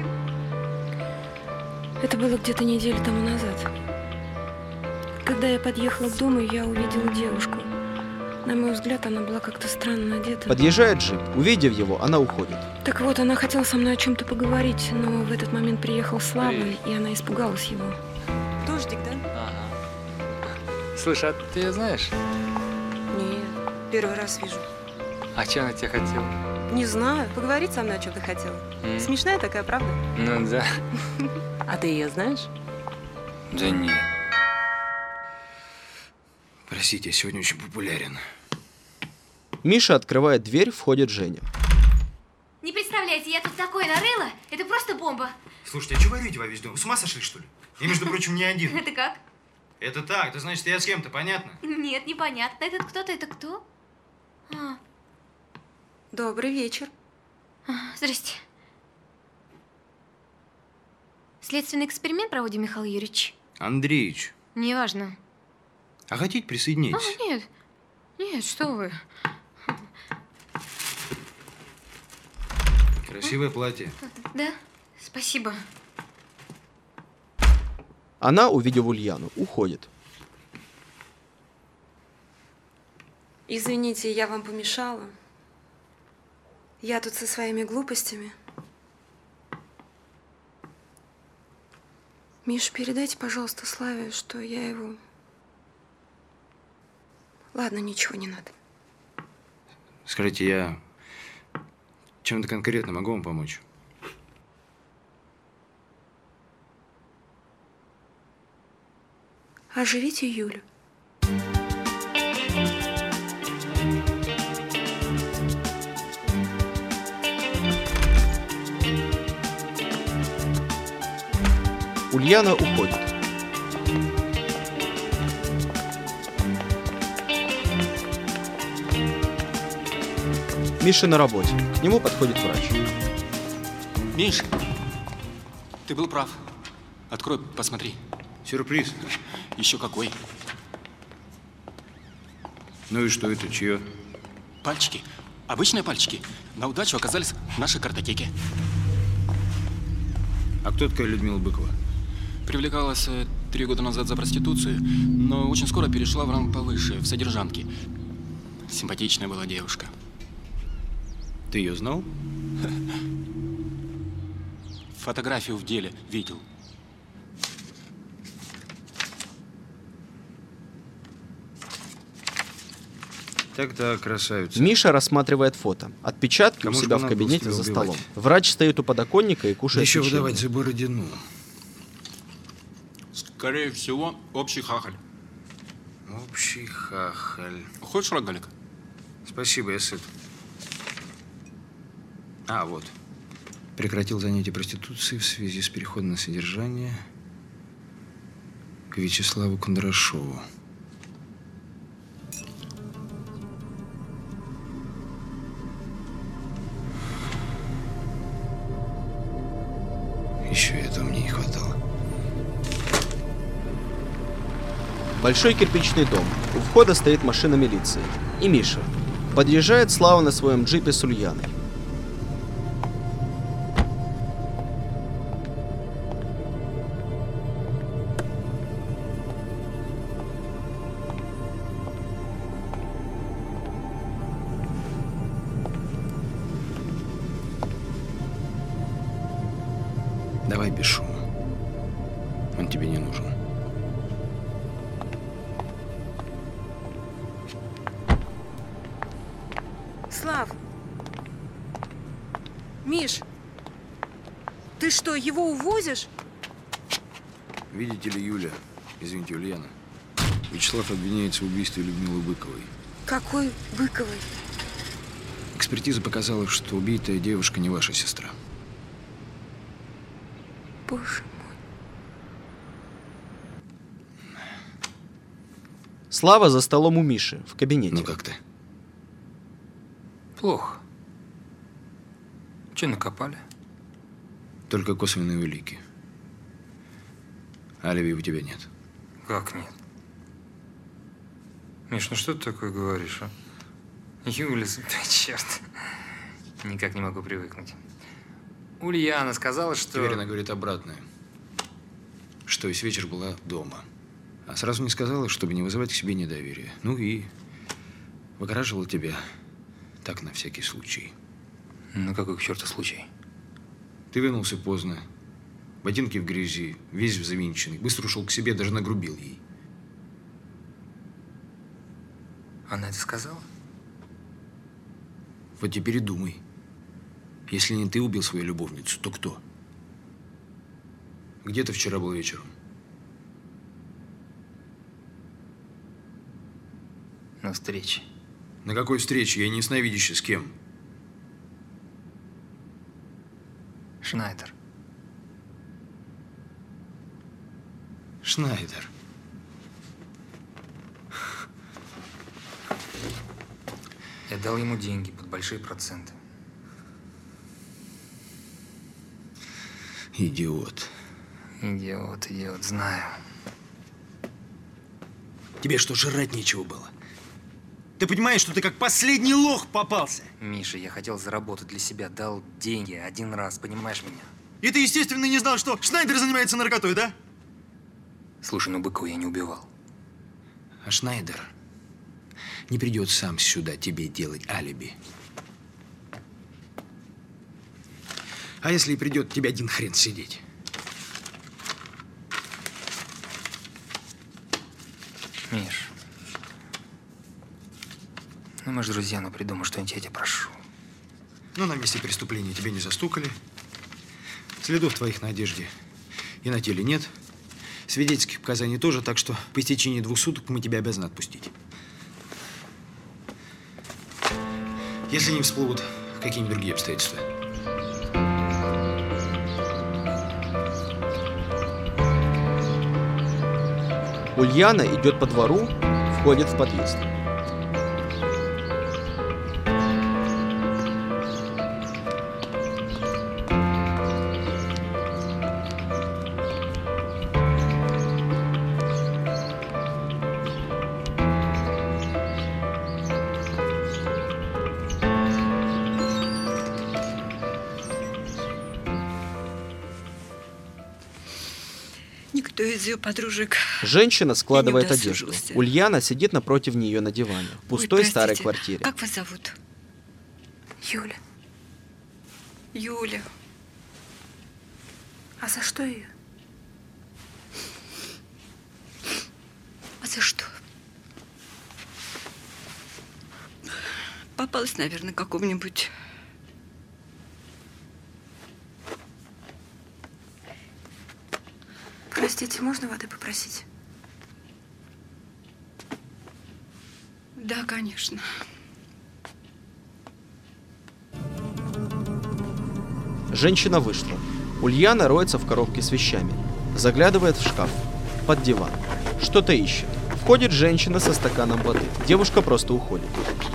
Это было где-то неделю тому назад. Когда я подъехала к дому, я увидела девушку. На мой взгляд, она была как-то странно одета. Подъезжает джип. Увидев его, она уходит. Так вот, она хотела со мной о чем-то поговорить, но в этот момент приехал Слава, и она испугалась его. Дождик, да? Ага. Слышь, а ты её знаешь? Нет. Первый раз вижу. А что она тебя хотела? Не знаю. Поговорить со мной о чем-то хотела. М. Смешная такая, правда? Ну да. А ты ее знаешь? Да нет. Простите, я сегодня очень популярен. Миша открывает дверь, входит Женя. Не представляете, я тут такое нарыла. Это просто бомба. Слушайте, а что воруете во весь дом? Вы с ума сошли, что ли? Я, между прочим, не один. Это как? Это так, это значит, я с кем-то, понятно? Нет, непонятно. Этот кто-то, это кто? А, Добрый вечер. а, здрасте. Следственный эксперимент проводим, Михаил Юрьевич? Андреич, Неважно. а хотите А, присоединитесь? нет. Нет, что вы. Красивое платье. Да, спасибо. Она, увидев Ульяну, уходит. Извините, я вам помешала. Я тут со своими глупостями. Миш, передайте, пожалуйста, Славе, что я его... Ладно, ничего не надо. Скажите, я чем-то конкретно могу вам помочь? Оживите Юлю. Ульяна уходит. Миша на работе. К нему подходит врач. Миш, ты был прав. Открой, посмотри. Сюрприз. Еще какой. Ну и что это, чье? Пальчики. Обычные пальчики. На удачу оказались в нашей картотеке. А кто такая Людмила Быкова? Привлекалась э, три года назад за проституцию, но очень скоро перешла в ранг повыше, в содержанки. Симпатичная была девушка. Ты ее знал? Фотографию в деле видел. Так-так, красавица. Миша рассматривает фото. Отпечатки Кому у ж себя бы в надо кабинете было за тебя столом. убивать? Врач стоит у подоконника и кушает Еще печенье. выдавать за Бородину. Скорее всего, общий хахаль. Общий хахаль. Хочешь рогалик? Спасибо, я сыт. А, вот. Прекратил занятие проституцией в связи с переходом на содержание к Вячеславу Кондрашову. Еще этого мне не хватало. Большой кирпичный дом. У входа стоит машина милиции. И Миша. Подъезжает Слава на своем джипе с Ульяной. Давай без шума. Он тебе не нужен. Слав! Миш! Ты что, его увозишь? Видите ли, Юля, извините, Ульяна, Вячеслав обвиняется в убийстве Людмилы Быковой. Какой Быковой? Экспертиза показала, что убитая девушка не ваша сестра. Боже. Слава за столом у Миши, в кабинете. Ну как ты? Плохо. Че накопали? Только косвенные улики. Алиби у тебя нет. Как нет? Миш, ну что ты такое говоришь, а? Юля, да черт. Никак не могу привыкнуть. Ульяна сказала, что... Теперь она говорит обратное. Что весь вечер была дома. А сразу не сказала, чтобы не вызывать к себе недоверие. Ну и выгораживала тебя так на всякий случай. Ну какой к черту случай? Ты вернулся поздно. Ботинки в грязи, весь взвинченный. Быстро ушел к себе, даже нагрубил ей. Она это сказала? Вот теперь и думай. Если не ты убил свою любовницу, то кто? Где ты вчера был вечером? На встрече. На какой встрече? Я не ясновидящий. С кем? Шнайдер. Шнайдер. Я дал ему деньги под большие проценты. Идиот. Идиот, идиот, знаю. Тебе что, жрать нечего было? Ты понимаешь, что ты как последний лох попался? Миша, я хотел заработать для себя, дал деньги один раз, понимаешь меня? И ты, естественно, не знал, что Шнайдер занимается наркотой, да? Слушай, ну Быкова я не убивал. А Шнайдер не придет сам сюда тебе делать алиби. А если и придет, тебе один хрен сидеть. Миш, ну мы же друзья, ну придумай что-нибудь, я тебя прошу. Ну, на месте преступления тебя не застукали. Следов твоих на одежде и на теле нет. Свидетельских показаний тоже, так что по истечении двух суток мы тебя обязаны отпустить. Если не всплывут какие-нибудь другие обстоятельства. Ульяна идет по двору, входит в подъезд. Никто из ее подружек. Женщина складывает не одежду. удосужился. Ульяна сидит напротив нее на диване, в пустой Ой, старой простите, квартире. Как вас зовут? Юля. Юля. А за что ее? А за что? Попалась, наверное, какому-нибудь. Простите, можно воды попросить? Да, конечно. Женщина вышла. Ульяна роется в коробке с вещами. Заглядывает в шкаф. Под диван. Что-то ищет. Входит женщина со стаканом воды. Девушка просто уходит.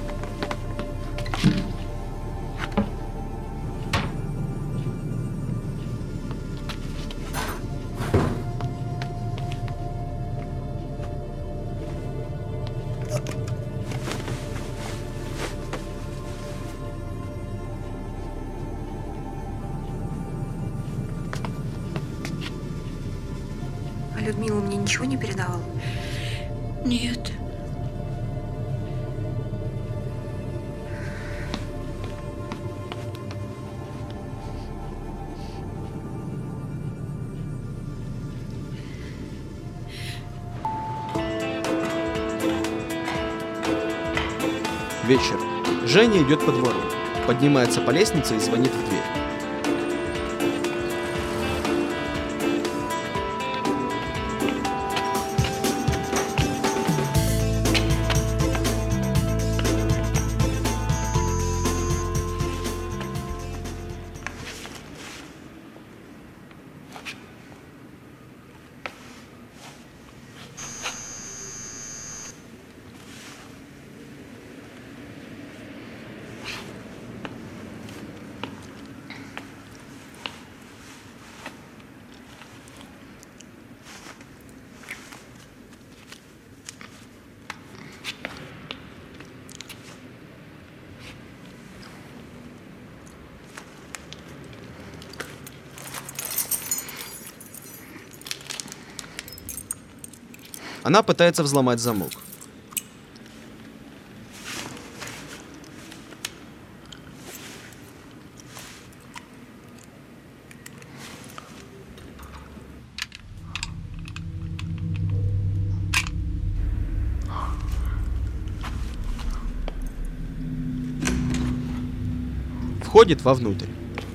А Людмила мне ничего не передавала? Нет. Вечер. Женя идет по двору. Поднимается по лестнице и звонит в дверь. Она пытается взломать замок. Входит вовнутрь.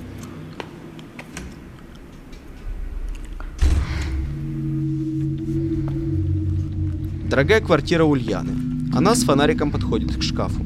Дорогая квартира Ульяны. Она с фонариком подходит к шкафу.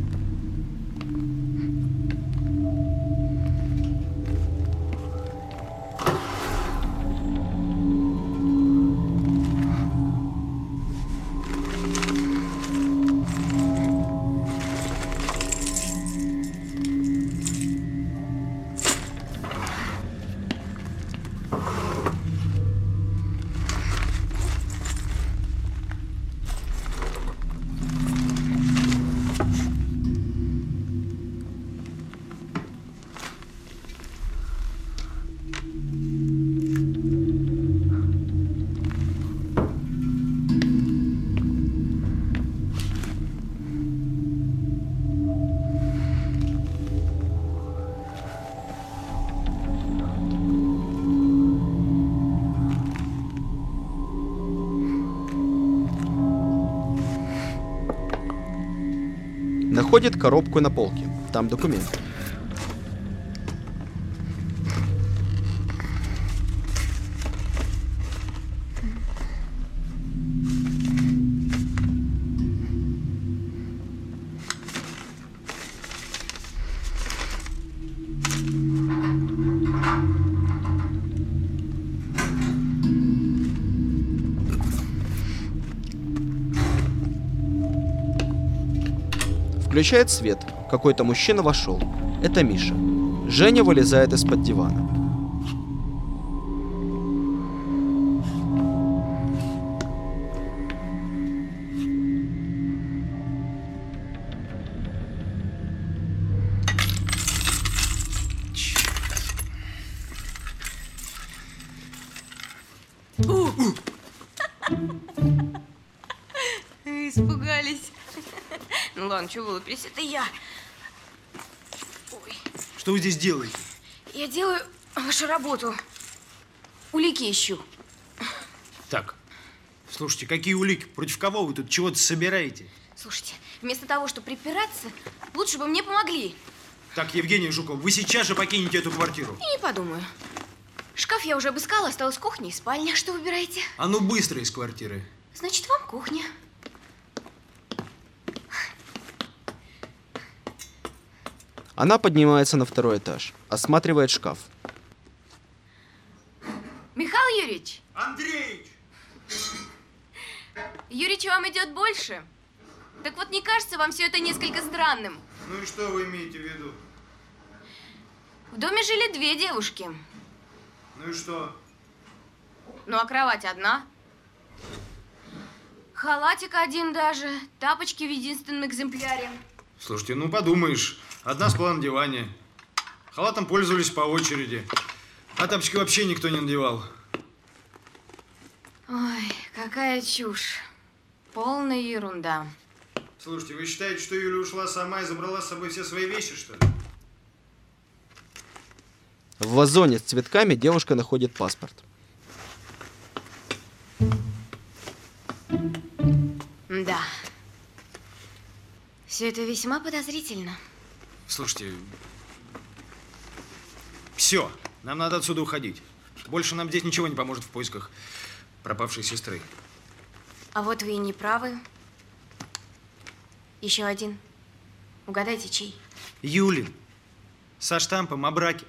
Находит коробку на полке. Там документы. Включает свет. Какой-то мужчина вошел. Это Миша. Женя вылезает из-под дивана. Испугались. Ну ладно, что вылупились? Это я. Ой. Что вы здесь делаете? Я делаю вашу работу. Улики ищу. Так, слушайте, какие улики? Против кого вы тут чего-то собираете? Слушайте, вместо того, чтобы припираться, лучше бы мне помогли. Так, Евгения Жукова, вы сейчас же покинете эту квартиру. И не подумаю. Шкаф я уже обыскала, осталась кухня и спальня. Что выбираете? А ну быстро из квартиры. Значит, вам кухня. Она поднимается на второй этаж, осматривает шкаф. Михаил Юрьевич! Андреич! Юрьевич, вам идет больше? Так вот, не кажется вам все это несколько странным? Ну и что вы имеете в виду? В доме жили две девушки. Ну и что? Ну, а кровать одна. Халатик один даже, тапочки в единственном экземпляре. Слушайте, ну подумаешь, одна спала на диване. Халатом пользовались по очереди. А тапочки вообще никто не надевал. Ой, какая чушь. Полная ерунда. Слушайте, вы считаете, что Юля ушла сама и забрала с собой все свои вещи, что ли? В вазоне с цветками девушка находит паспорт. Да. Все это весьма подозрительно. Слушайте, все, нам надо отсюда уходить. Больше нам здесь ничего не поможет в поисках пропавшей сестры. А вот вы и не правы. Еще один. Угадайте, чей? Юлин. Со штампом о браке.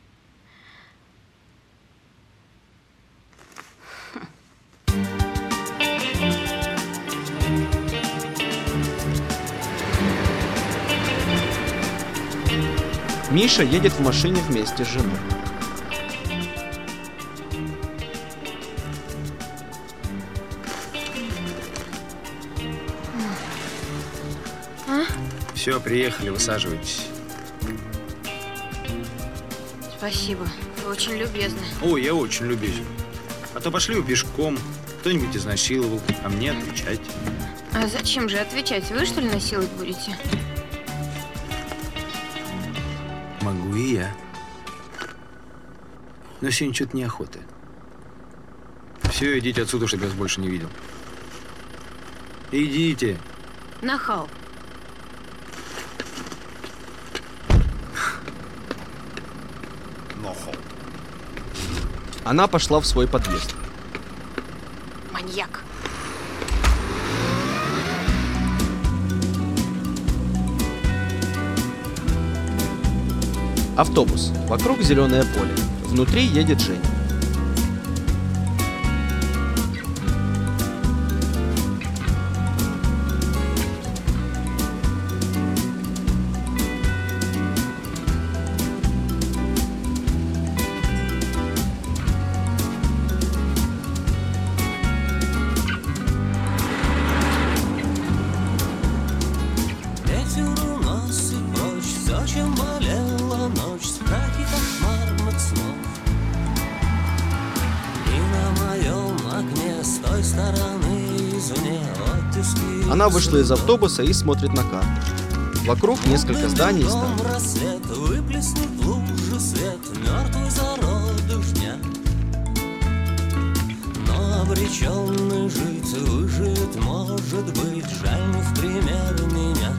Миша едет в машине вместе с женой. А? Все, приехали, высаживайтесь. Спасибо. Вы очень любезны. Ой, я очень любезен. А то пошли вы пешком, кто-нибудь изнасиловал, а мне отвечать. А зачем же отвечать? Вы, что ли, насиловать будете? Могу и я. Но сегодня что-то неохота. Все, идите отсюда, чтобы я вас больше не видел. Идите. Нахал. Она пошла в свой подъезд. Маньяк. Автобус. Вокруг зеленое поле. Внутри едет Женя. Она вышла из автобуса и смотрит на карту. Вокруг несколько зданий и станов. Но обреченный жить выживет, может быть, жаль не в пример меня.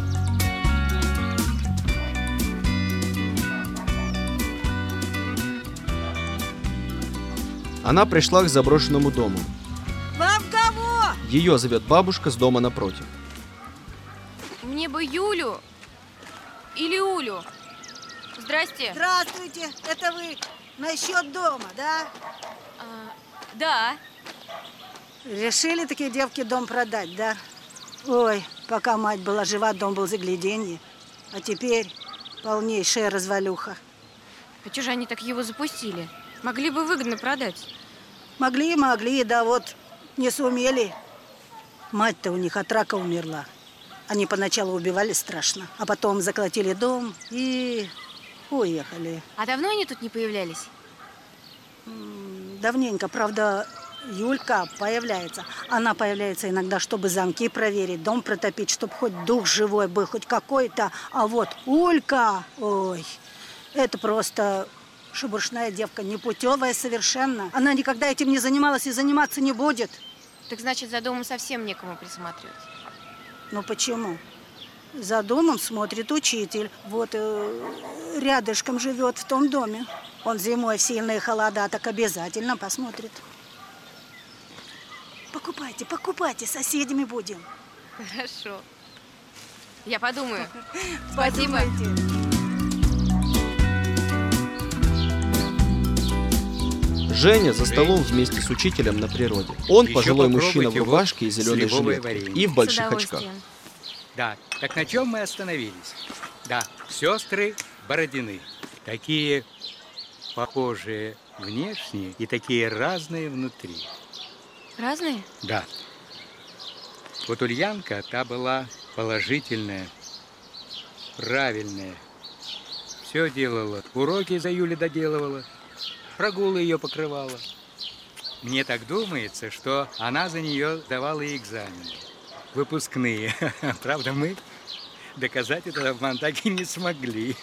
Она пришла к заброшенному дому. Вам кого? Ее зовет бабушка с дома напротив. Мне бы Юлю или Улю. Здрасте. Здравствуйте. Это вы насчет дома, да? А, да. Решили такие девки дом продать, да? Ой, пока мать была жива, дом был загляденье. А теперь полнейшая развалюха. А что же они так его запустили? Могли бы выгодно продать. Могли, могли, да вот не сумели. Мать-то у них от рака умерла. Они поначалу убивали страшно, а потом заколотили дом и уехали. А давно они тут не появлялись? Давненько, правда, Юлька появляется. Она появляется иногда, чтобы замки проверить, дом протопить, чтобы хоть дух живой был, хоть какой-то. А вот Улька, ой, это просто шебуршная девка, непутевая совершенно. Она никогда этим не занималась и заниматься не будет. Так значит, за домом совсем некому присматривать. Ну почему? За домом смотрит учитель. Вот э, рядышком живет в том доме. Он зимой в сильные холода так обязательно посмотрит. Покупайте, покупайте, соседями будем. Хорошо. Я подумаю. Спасибо. Женя за столом вместе с учителем на природе. Он Еще пожилой мужчина в попробуйте рубашке и вот зеленой сливовое жилетке. варенье. И в больших очках. Да, так на чем мы остановились? Да, сестры Бородины. Такие похожие внешне и такие разные внутри. Разные? Да. Вот Ульянка, та была положительная, правильная. Все делала. Уроки за Юлей доделывала. Прогулы ее покрывала. Мне так думается, что она за нее давала и экзамены. Выпускные. Правда, мы доказать этот обман так и не смогли.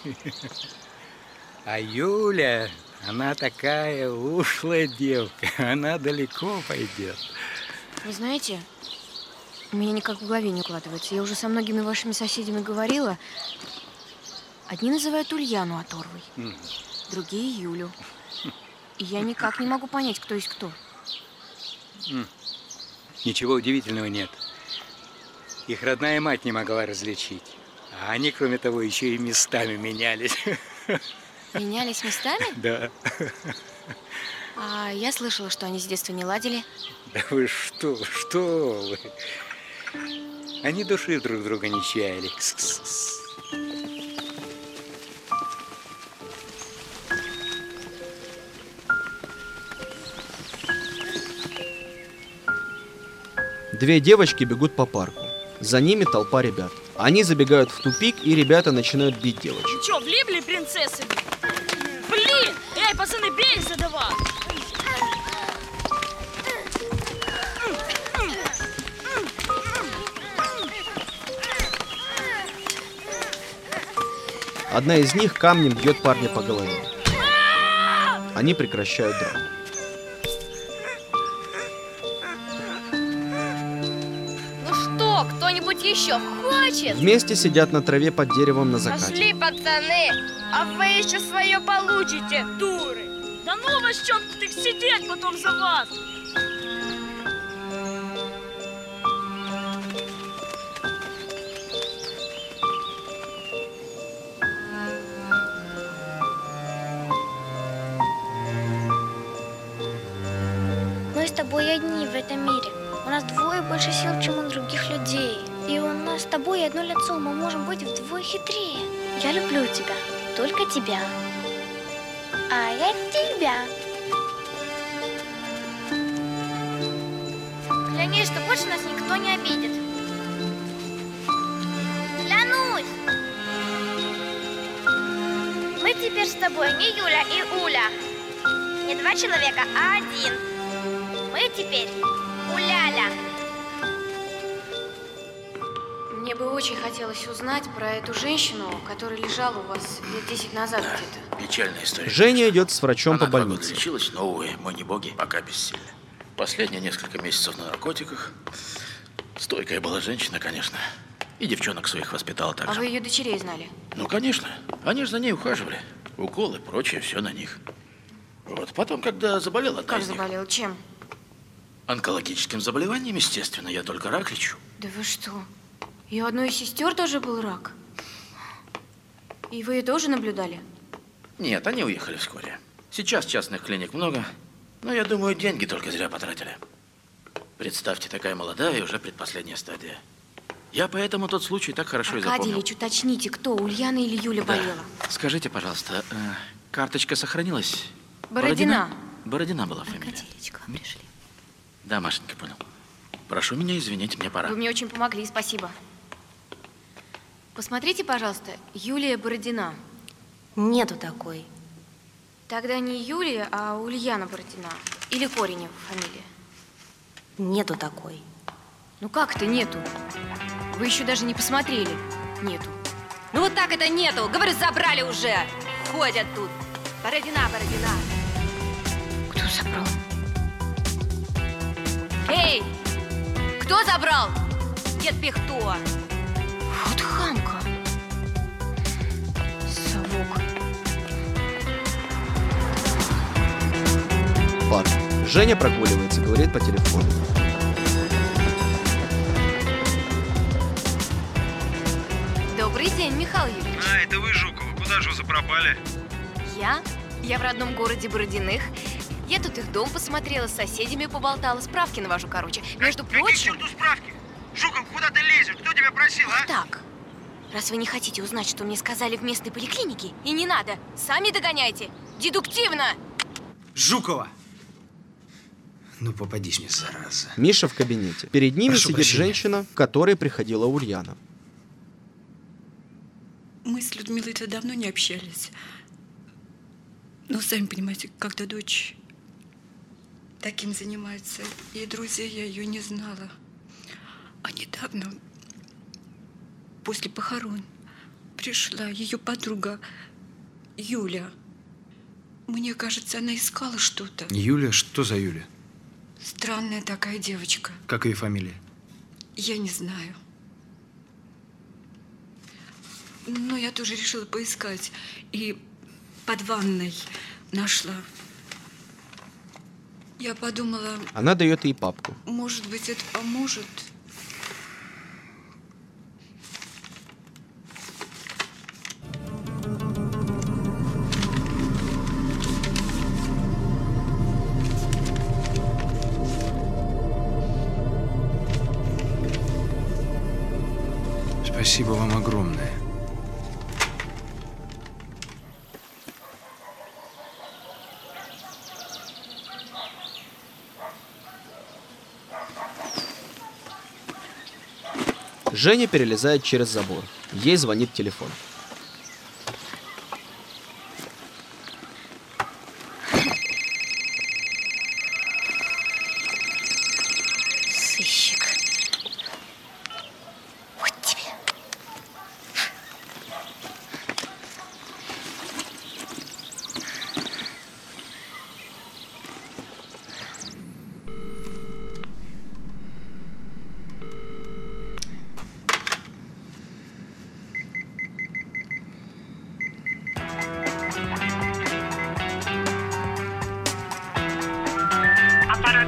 А Юля, она такая ушлая девка. Она далеко пойдет. Вы знаете, у меня никак в голове не укладывается. Я уже со многими вашими соседями говорила. Одни называют Ульяну оторвой, mm. другие Юлю. И я никак не могу понять, кто есть кто. Mm. Ничего удивительного нет. Их родная мать не могла различить. А они, кроме того, еще и местами менялись. Менялись местами? Да. А я слышала, что они с детства не ладили. Да вы что, что вы? Они души друг друга не чаяли. Кс-кс-кс. Две девочки бегут по парку. За ними толпа ребят. Они забегают в тупик, и ребята начинают бить девочек. Че, влипли принцессами? Блин! Эй, пацаны, бей за два! Одна из них камнем бьет парня по голове. Они прекращают драку. Кто-нибудь еще хочет? Вместе сидят на траве под деревом на закате. Пошли, пацаны! А вы еще свое получите, дуры! Да ну вас чокнутых сидеть потом за вас! Мы с тобой одни в этом мире. У нас вдвое больше сил, чем у других людей. И у нас с тобой одно лицо, мы можем быть вдвое хитрее. Я люблю тебя, только тебя. А я тебя. Клянись, что больше нас никто не обидит. Клянусь! Мы теперь с тобой не Юля и Уля. Не два человека, а один. Мы теперь Уляля. Мне бы очень хотелось узнать про эту женщину, которая лежала у вас лет десять назад да, где-то. Печальная история. Женя идет с врачом Она по больнице. лечилась, но, увы, мы не боги, пока бессильны. Последние несколько месяцев на наркотиках. Стойкая была женщина, конечно. И девчонок своих воспитала так А же. вы ее дочерей знали? Ну, конечно. Они же за ней ухаживали. Уколы, прочее, все на них. Вот. Потом, когда заболела одна Как из них, заболела? Чем? онкологическим заболеванием, естественно, я только рак лечу. Да вы что? И у одной из сестер тоже был рак? И вы ее тоже наблюдали? Нет, они уехали вскоре. Сейчас частных клиник много, но я думаю, деньги только зря потратили. Представьте, такая молодая и уже предпоследняя стадия. Я поэтому тот случай так хорошо и Аркадий запомнил. Ильич, уточните, кто, Ульяна или Юля Да. болела? Скажите, пожалуйста, э, карточка сохранилась? Бородина. Бородина была фамилия. Аркадий Ильич, к вам пришли. Да, Машенька, понял. Прошу меня извинить, мне пора. Вы мне очень помогли, спасибо. Посмотрите, пожалуйста, Юлия Бородина. Нету такой. Тогда не Юлия, а Ульяна Бородина. Или Коренева фамилия. Нету такой. Ну как это нету? Вы еще даже не посмотрели. Нету. Ну вот так это нету. Говорю, забрали уже. Ходят тут. Бородина, Бородина. Кто забрал? Эй! Кто забрал? Дед Пихто. Вот хамка. Совок. Парк. Женя прогуливается, говорит по телефону. Добрый день, Михаил Юрьевич. А, это вы, Жукова. Куда же вы запропали? Я? Я в родном городе Бородиных. Я тут их дом посмотрела, с соседями поболтала, справки навожу, короче. Между Какие прочим... черту справки? Жуков, куда ты лезешь? Кто тебя просил, а? Так, раз вы не хотите узнать, что мне сказали в местной поликлинике, и не надо, сами догоняйте. Дедуктивно. Жукова! Ну, попадись мне, зараза. Миша в кабинете. Перед ними Прошу сидит прощения. женщина, к которой приходила Ульяна. Мы с Людмилой-то давно не общались. Но, сами понимаете, когда дочь таким занимается, и друзей я ее не знала. А недавно, после похорон, пришла ее подруга Юля. Мне кажется, она искала что-то. Юля? Что за Юля? Странная такая девочка. Как ее фамилия? Я не знаю. Но я тоже решила поискать. И под ванной нашла. Я подумала, Она дает ей папку. может быть, это поможет. Спасибо вам огромное. Женя перелезает через забор. Ей звонит телефон. Сыщик. Вот тебе.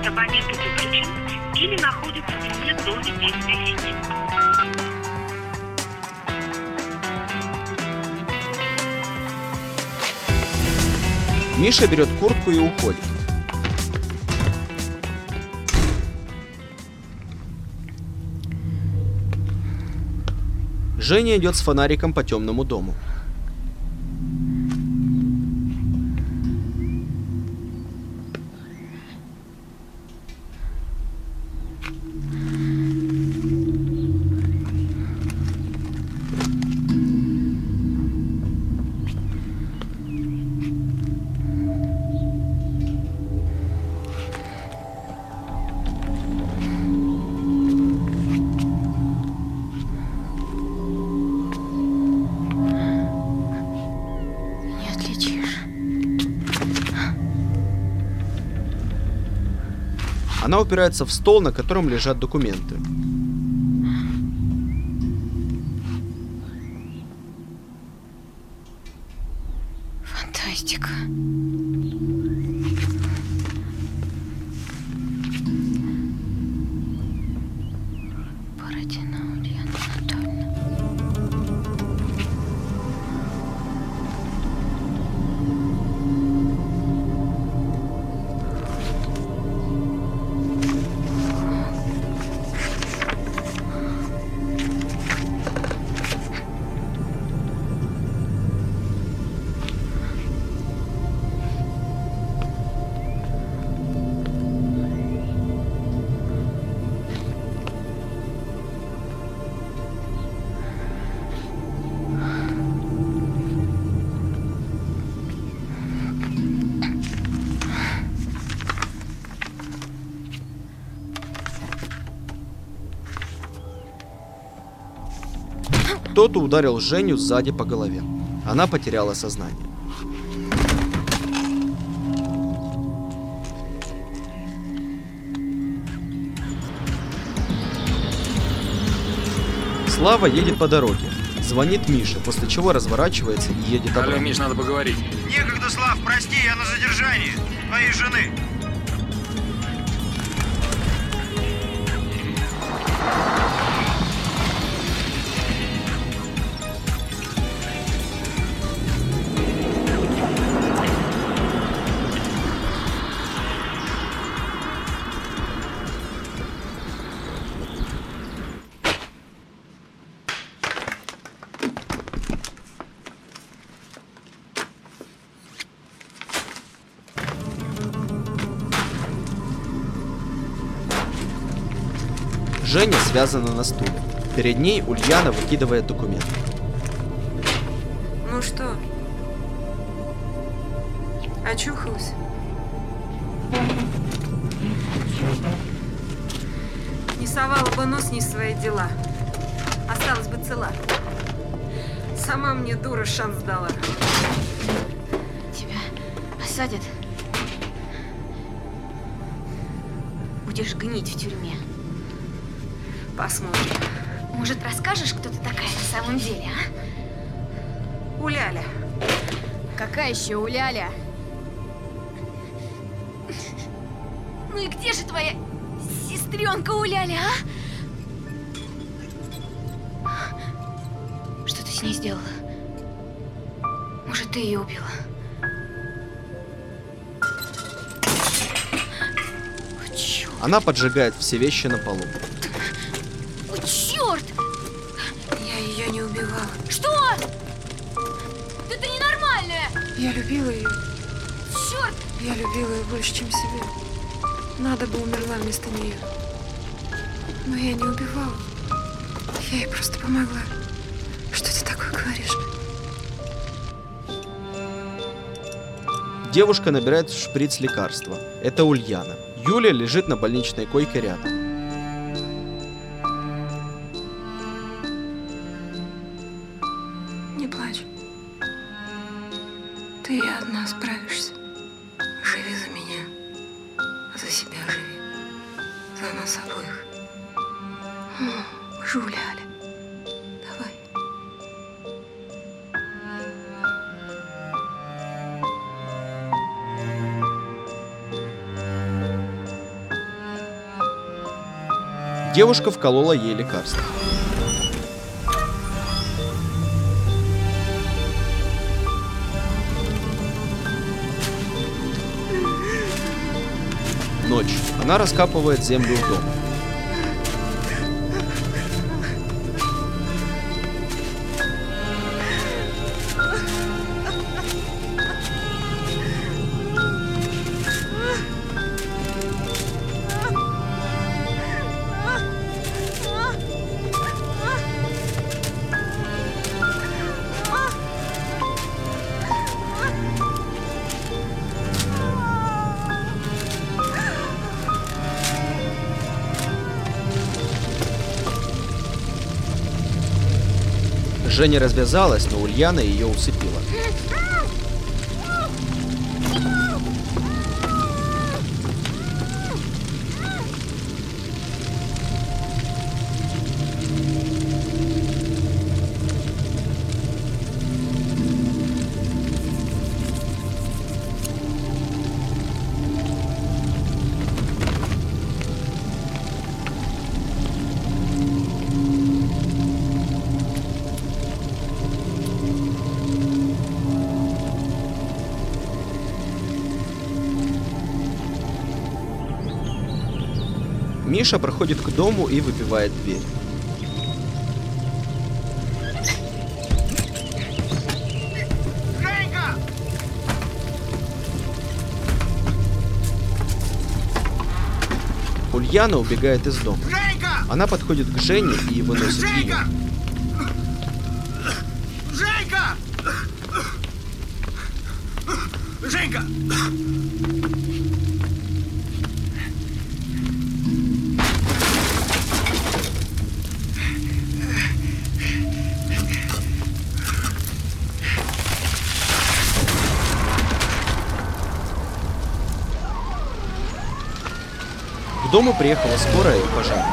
Этот абонент отключен или находится вне зоны действия сети. Миша берет куртку и уходит. Женя идет с фонариком по темному дому. Она упирается в стол, на котором лежат документы. Фантастика. Бородина Ульяна Анатольевна. Кто-то ударил Женю сзади по голове. Она потеряла сознание. Слава едет по дороге. Звонит Миша, после чего разворачивается и едет обратно. Алло, Миш, надо поговорить. Некогда, Слав, прости, я на задержании твоей жены. Женя связана на стуле. Перед ней Ульяна выкидывает документ. Ну что? Очухалась? Не совала бы нос не в свои дела. Осталась бы цела. Сама мне, дура, шанс дала. Тебя посадят. Будешь гнить в тюрьме. Посмотрим. Может, расскажешь, кто ты такая на самом деле, а? Уляля. Какая еще Уляля? Ну и где же твоя сестренка Уляля, а? Что ты с ней сделала? Может, ты ее убила? Она поджигает все вещи на полу. О, черт! Я ее не убивала. Что? Да ты ненормальная! Я любила ее. Черт! Я любила ее больше, чем себя. Надо бы умерла вместо нее. Но я не убивала. Я ей просто помогла. Что ты такое говоришь? Девушка набирает в шприц лекарства. Это Ульяна. Юля лежит на больничной койке рядом. Не плачь. Ты и одна справишься. Живи за меня. За себя живи. За нас обоих. Жуля, давай. Девушка вколола ей лекарство. Ночь. Она раскапывает землю в доме. Женя развязалась, но Ульяна ее усыпила. Миша проходит к дому и выбивает дверь. Женька! Ульяна убегает из дома. Женька! Она подходит к Жене и выносит ее. Женька! Женька! К дому приехала скорая и пожарная.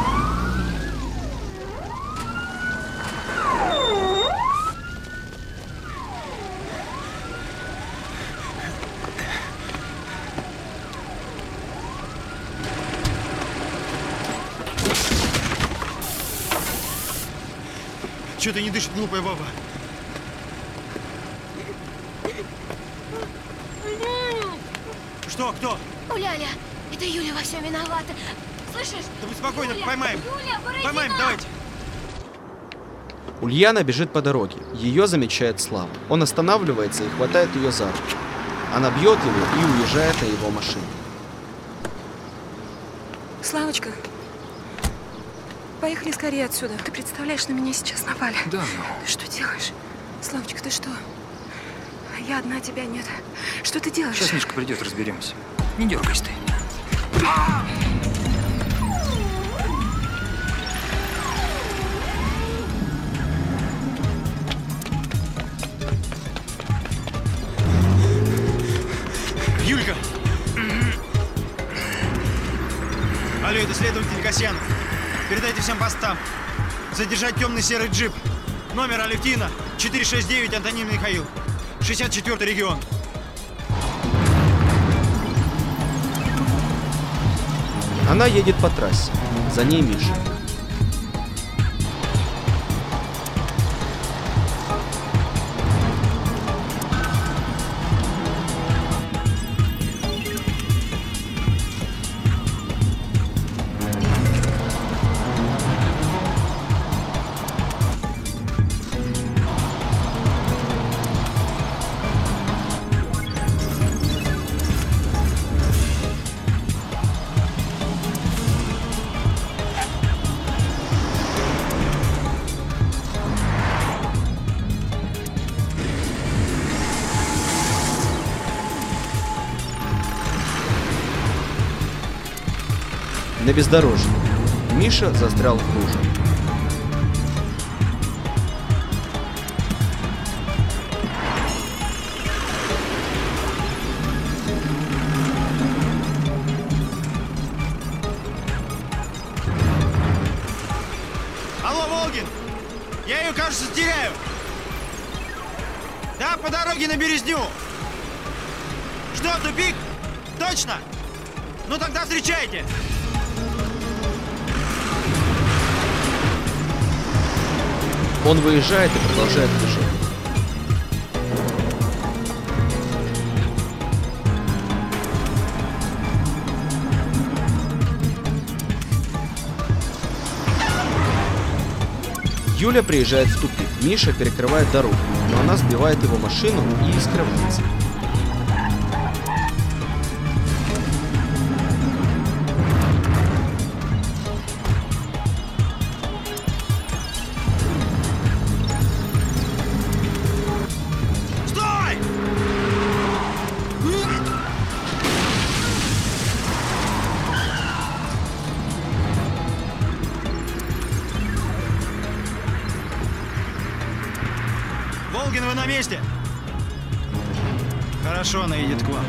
Чего ты не дышит, глупая баба? Что, кто? Уляля, это Юля во всем виновата. Слышишь? Да мы спокойно, Юля, поймаем. Юля, Бородина! Поймаем, давайте. Ульяна бежит по дороге. Ее замечает Слава. Он останавливается и хватает ее за руку. Она бьет его и уезжает на его машине. Славочка, поехали скорее отсюда. Ты представляешь, на меня сейчас напали. Да, ну. Ты что делаешь? Славочка, ты что? Я одна, тебя нет. Что ты делаешь? Сейчас Мишка придет, разберемся. Не дергайся ты. Юлька! Алло, это следователь Касьянов. Передайте всем постам. Задержать темный серый джип. Номер Алевтина четыре шесть девять, Антонин Михаил. шестьдесят четвёртый регион. Она едет по трассе. За ней Миша. На бездорожье. Миша застрял в луже. Алло, Волгин! Я ее, кажется, теряю. Да, по дороге на Березню. Что, тупик? Точно? Ну тогда встречайте. Он выезжает и продолжает движение. Юля приезжает в тупик. Миша перекрывает дорогу, но она сбивает его машину и скрывается. Волгин, вы на месте? Хорошо, она едет к вам.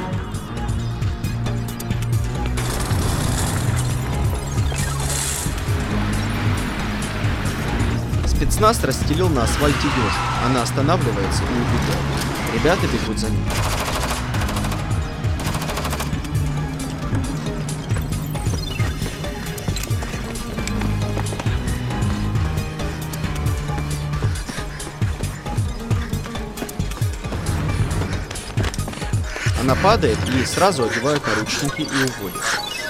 Спецназ расстелил на асфальте ежик. Она останавливается и убегает. Ребята бегут за ней. Она падает и сразу одевают наручники и уводят.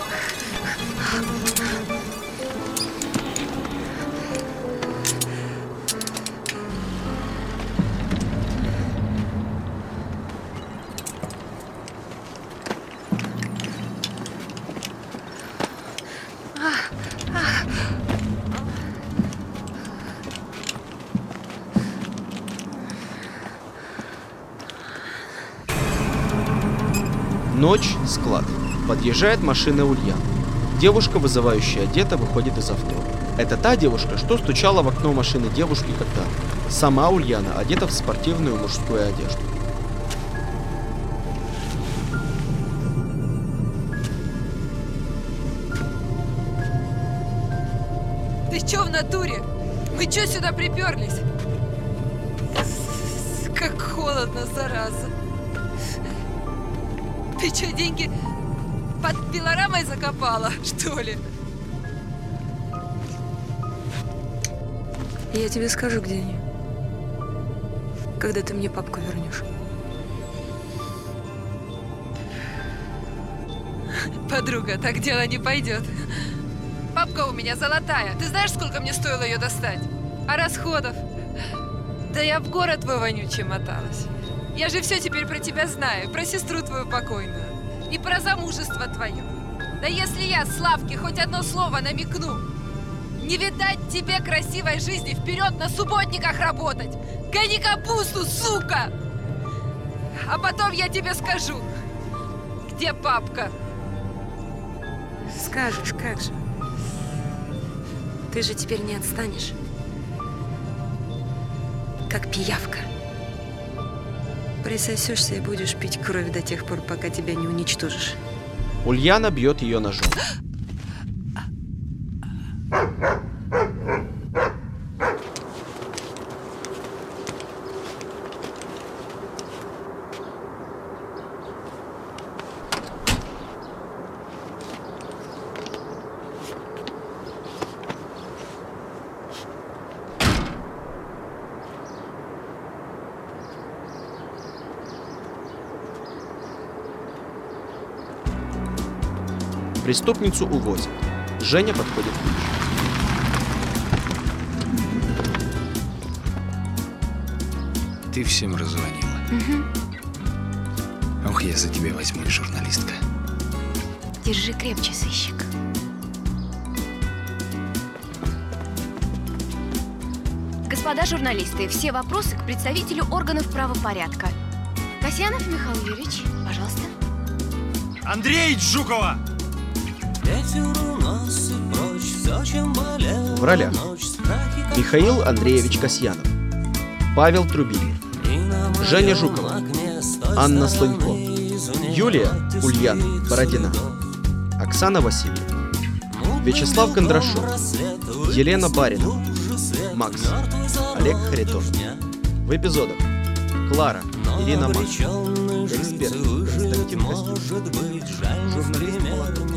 Ночь, склад. Подъезжает машина Ульяны. Девушка, вызывающая одета, выходит из авто. Это та девушка, что стучала в окно машины девушки когда сама Ульяна одета в спортивную мужскую одежду. Ты чё в натуре? Мы чё сюда приперлись? Как холодно, зараза. Ты чё, деньги под пилорамой закопала, что ли? Я тебе скажу, где они. Когда ты мне папку вернешь. Подруга, так дело не пойдет. Папка у меня золотая. Ты знаешь, сколько мне стоило ее достать? А расходов? Да я в город во вонючий моталась. Я же все теперь про тебя знаю, про сестру твою покойную и про замужество твое. Да если я, Славке, хоть одно слово намекну, не видать тебе красивой жизни, вперед на субботниках работать. Гони капусту, сука! А потом я тебе скажу, где папка. Скажешь, как же. Ты же теперь не отстанешь. Как пиявка. Присосешься и будешь пить кровь до тех пор, пока тебя не уничтожишь. Ульяна бьет ее ножом. Преступницу увозят. Женя подходит ближе. Ты всем раззвонила. Угу. Ох, я за тебя возьму, журналистка. Держи крепче, сыщик. Господа журналисты, все вопросы к представителю органов правопорядка. Касьянов Михаил Юрьевич, пожалуйста. Андрей Жукова! В ролях: Михаил Андреевич Касьянов, Павел Трубилин, Женя Жукова, Анна Слонько, Юлия Ульяна Бородина, Оксана Васильевна, Вячеслав Кондрашов, Елена Барина, Макс, Олег Харитон. В эпизодах: Клара, Ирина Мак, эксперт Константин Костюк, журналист Павел.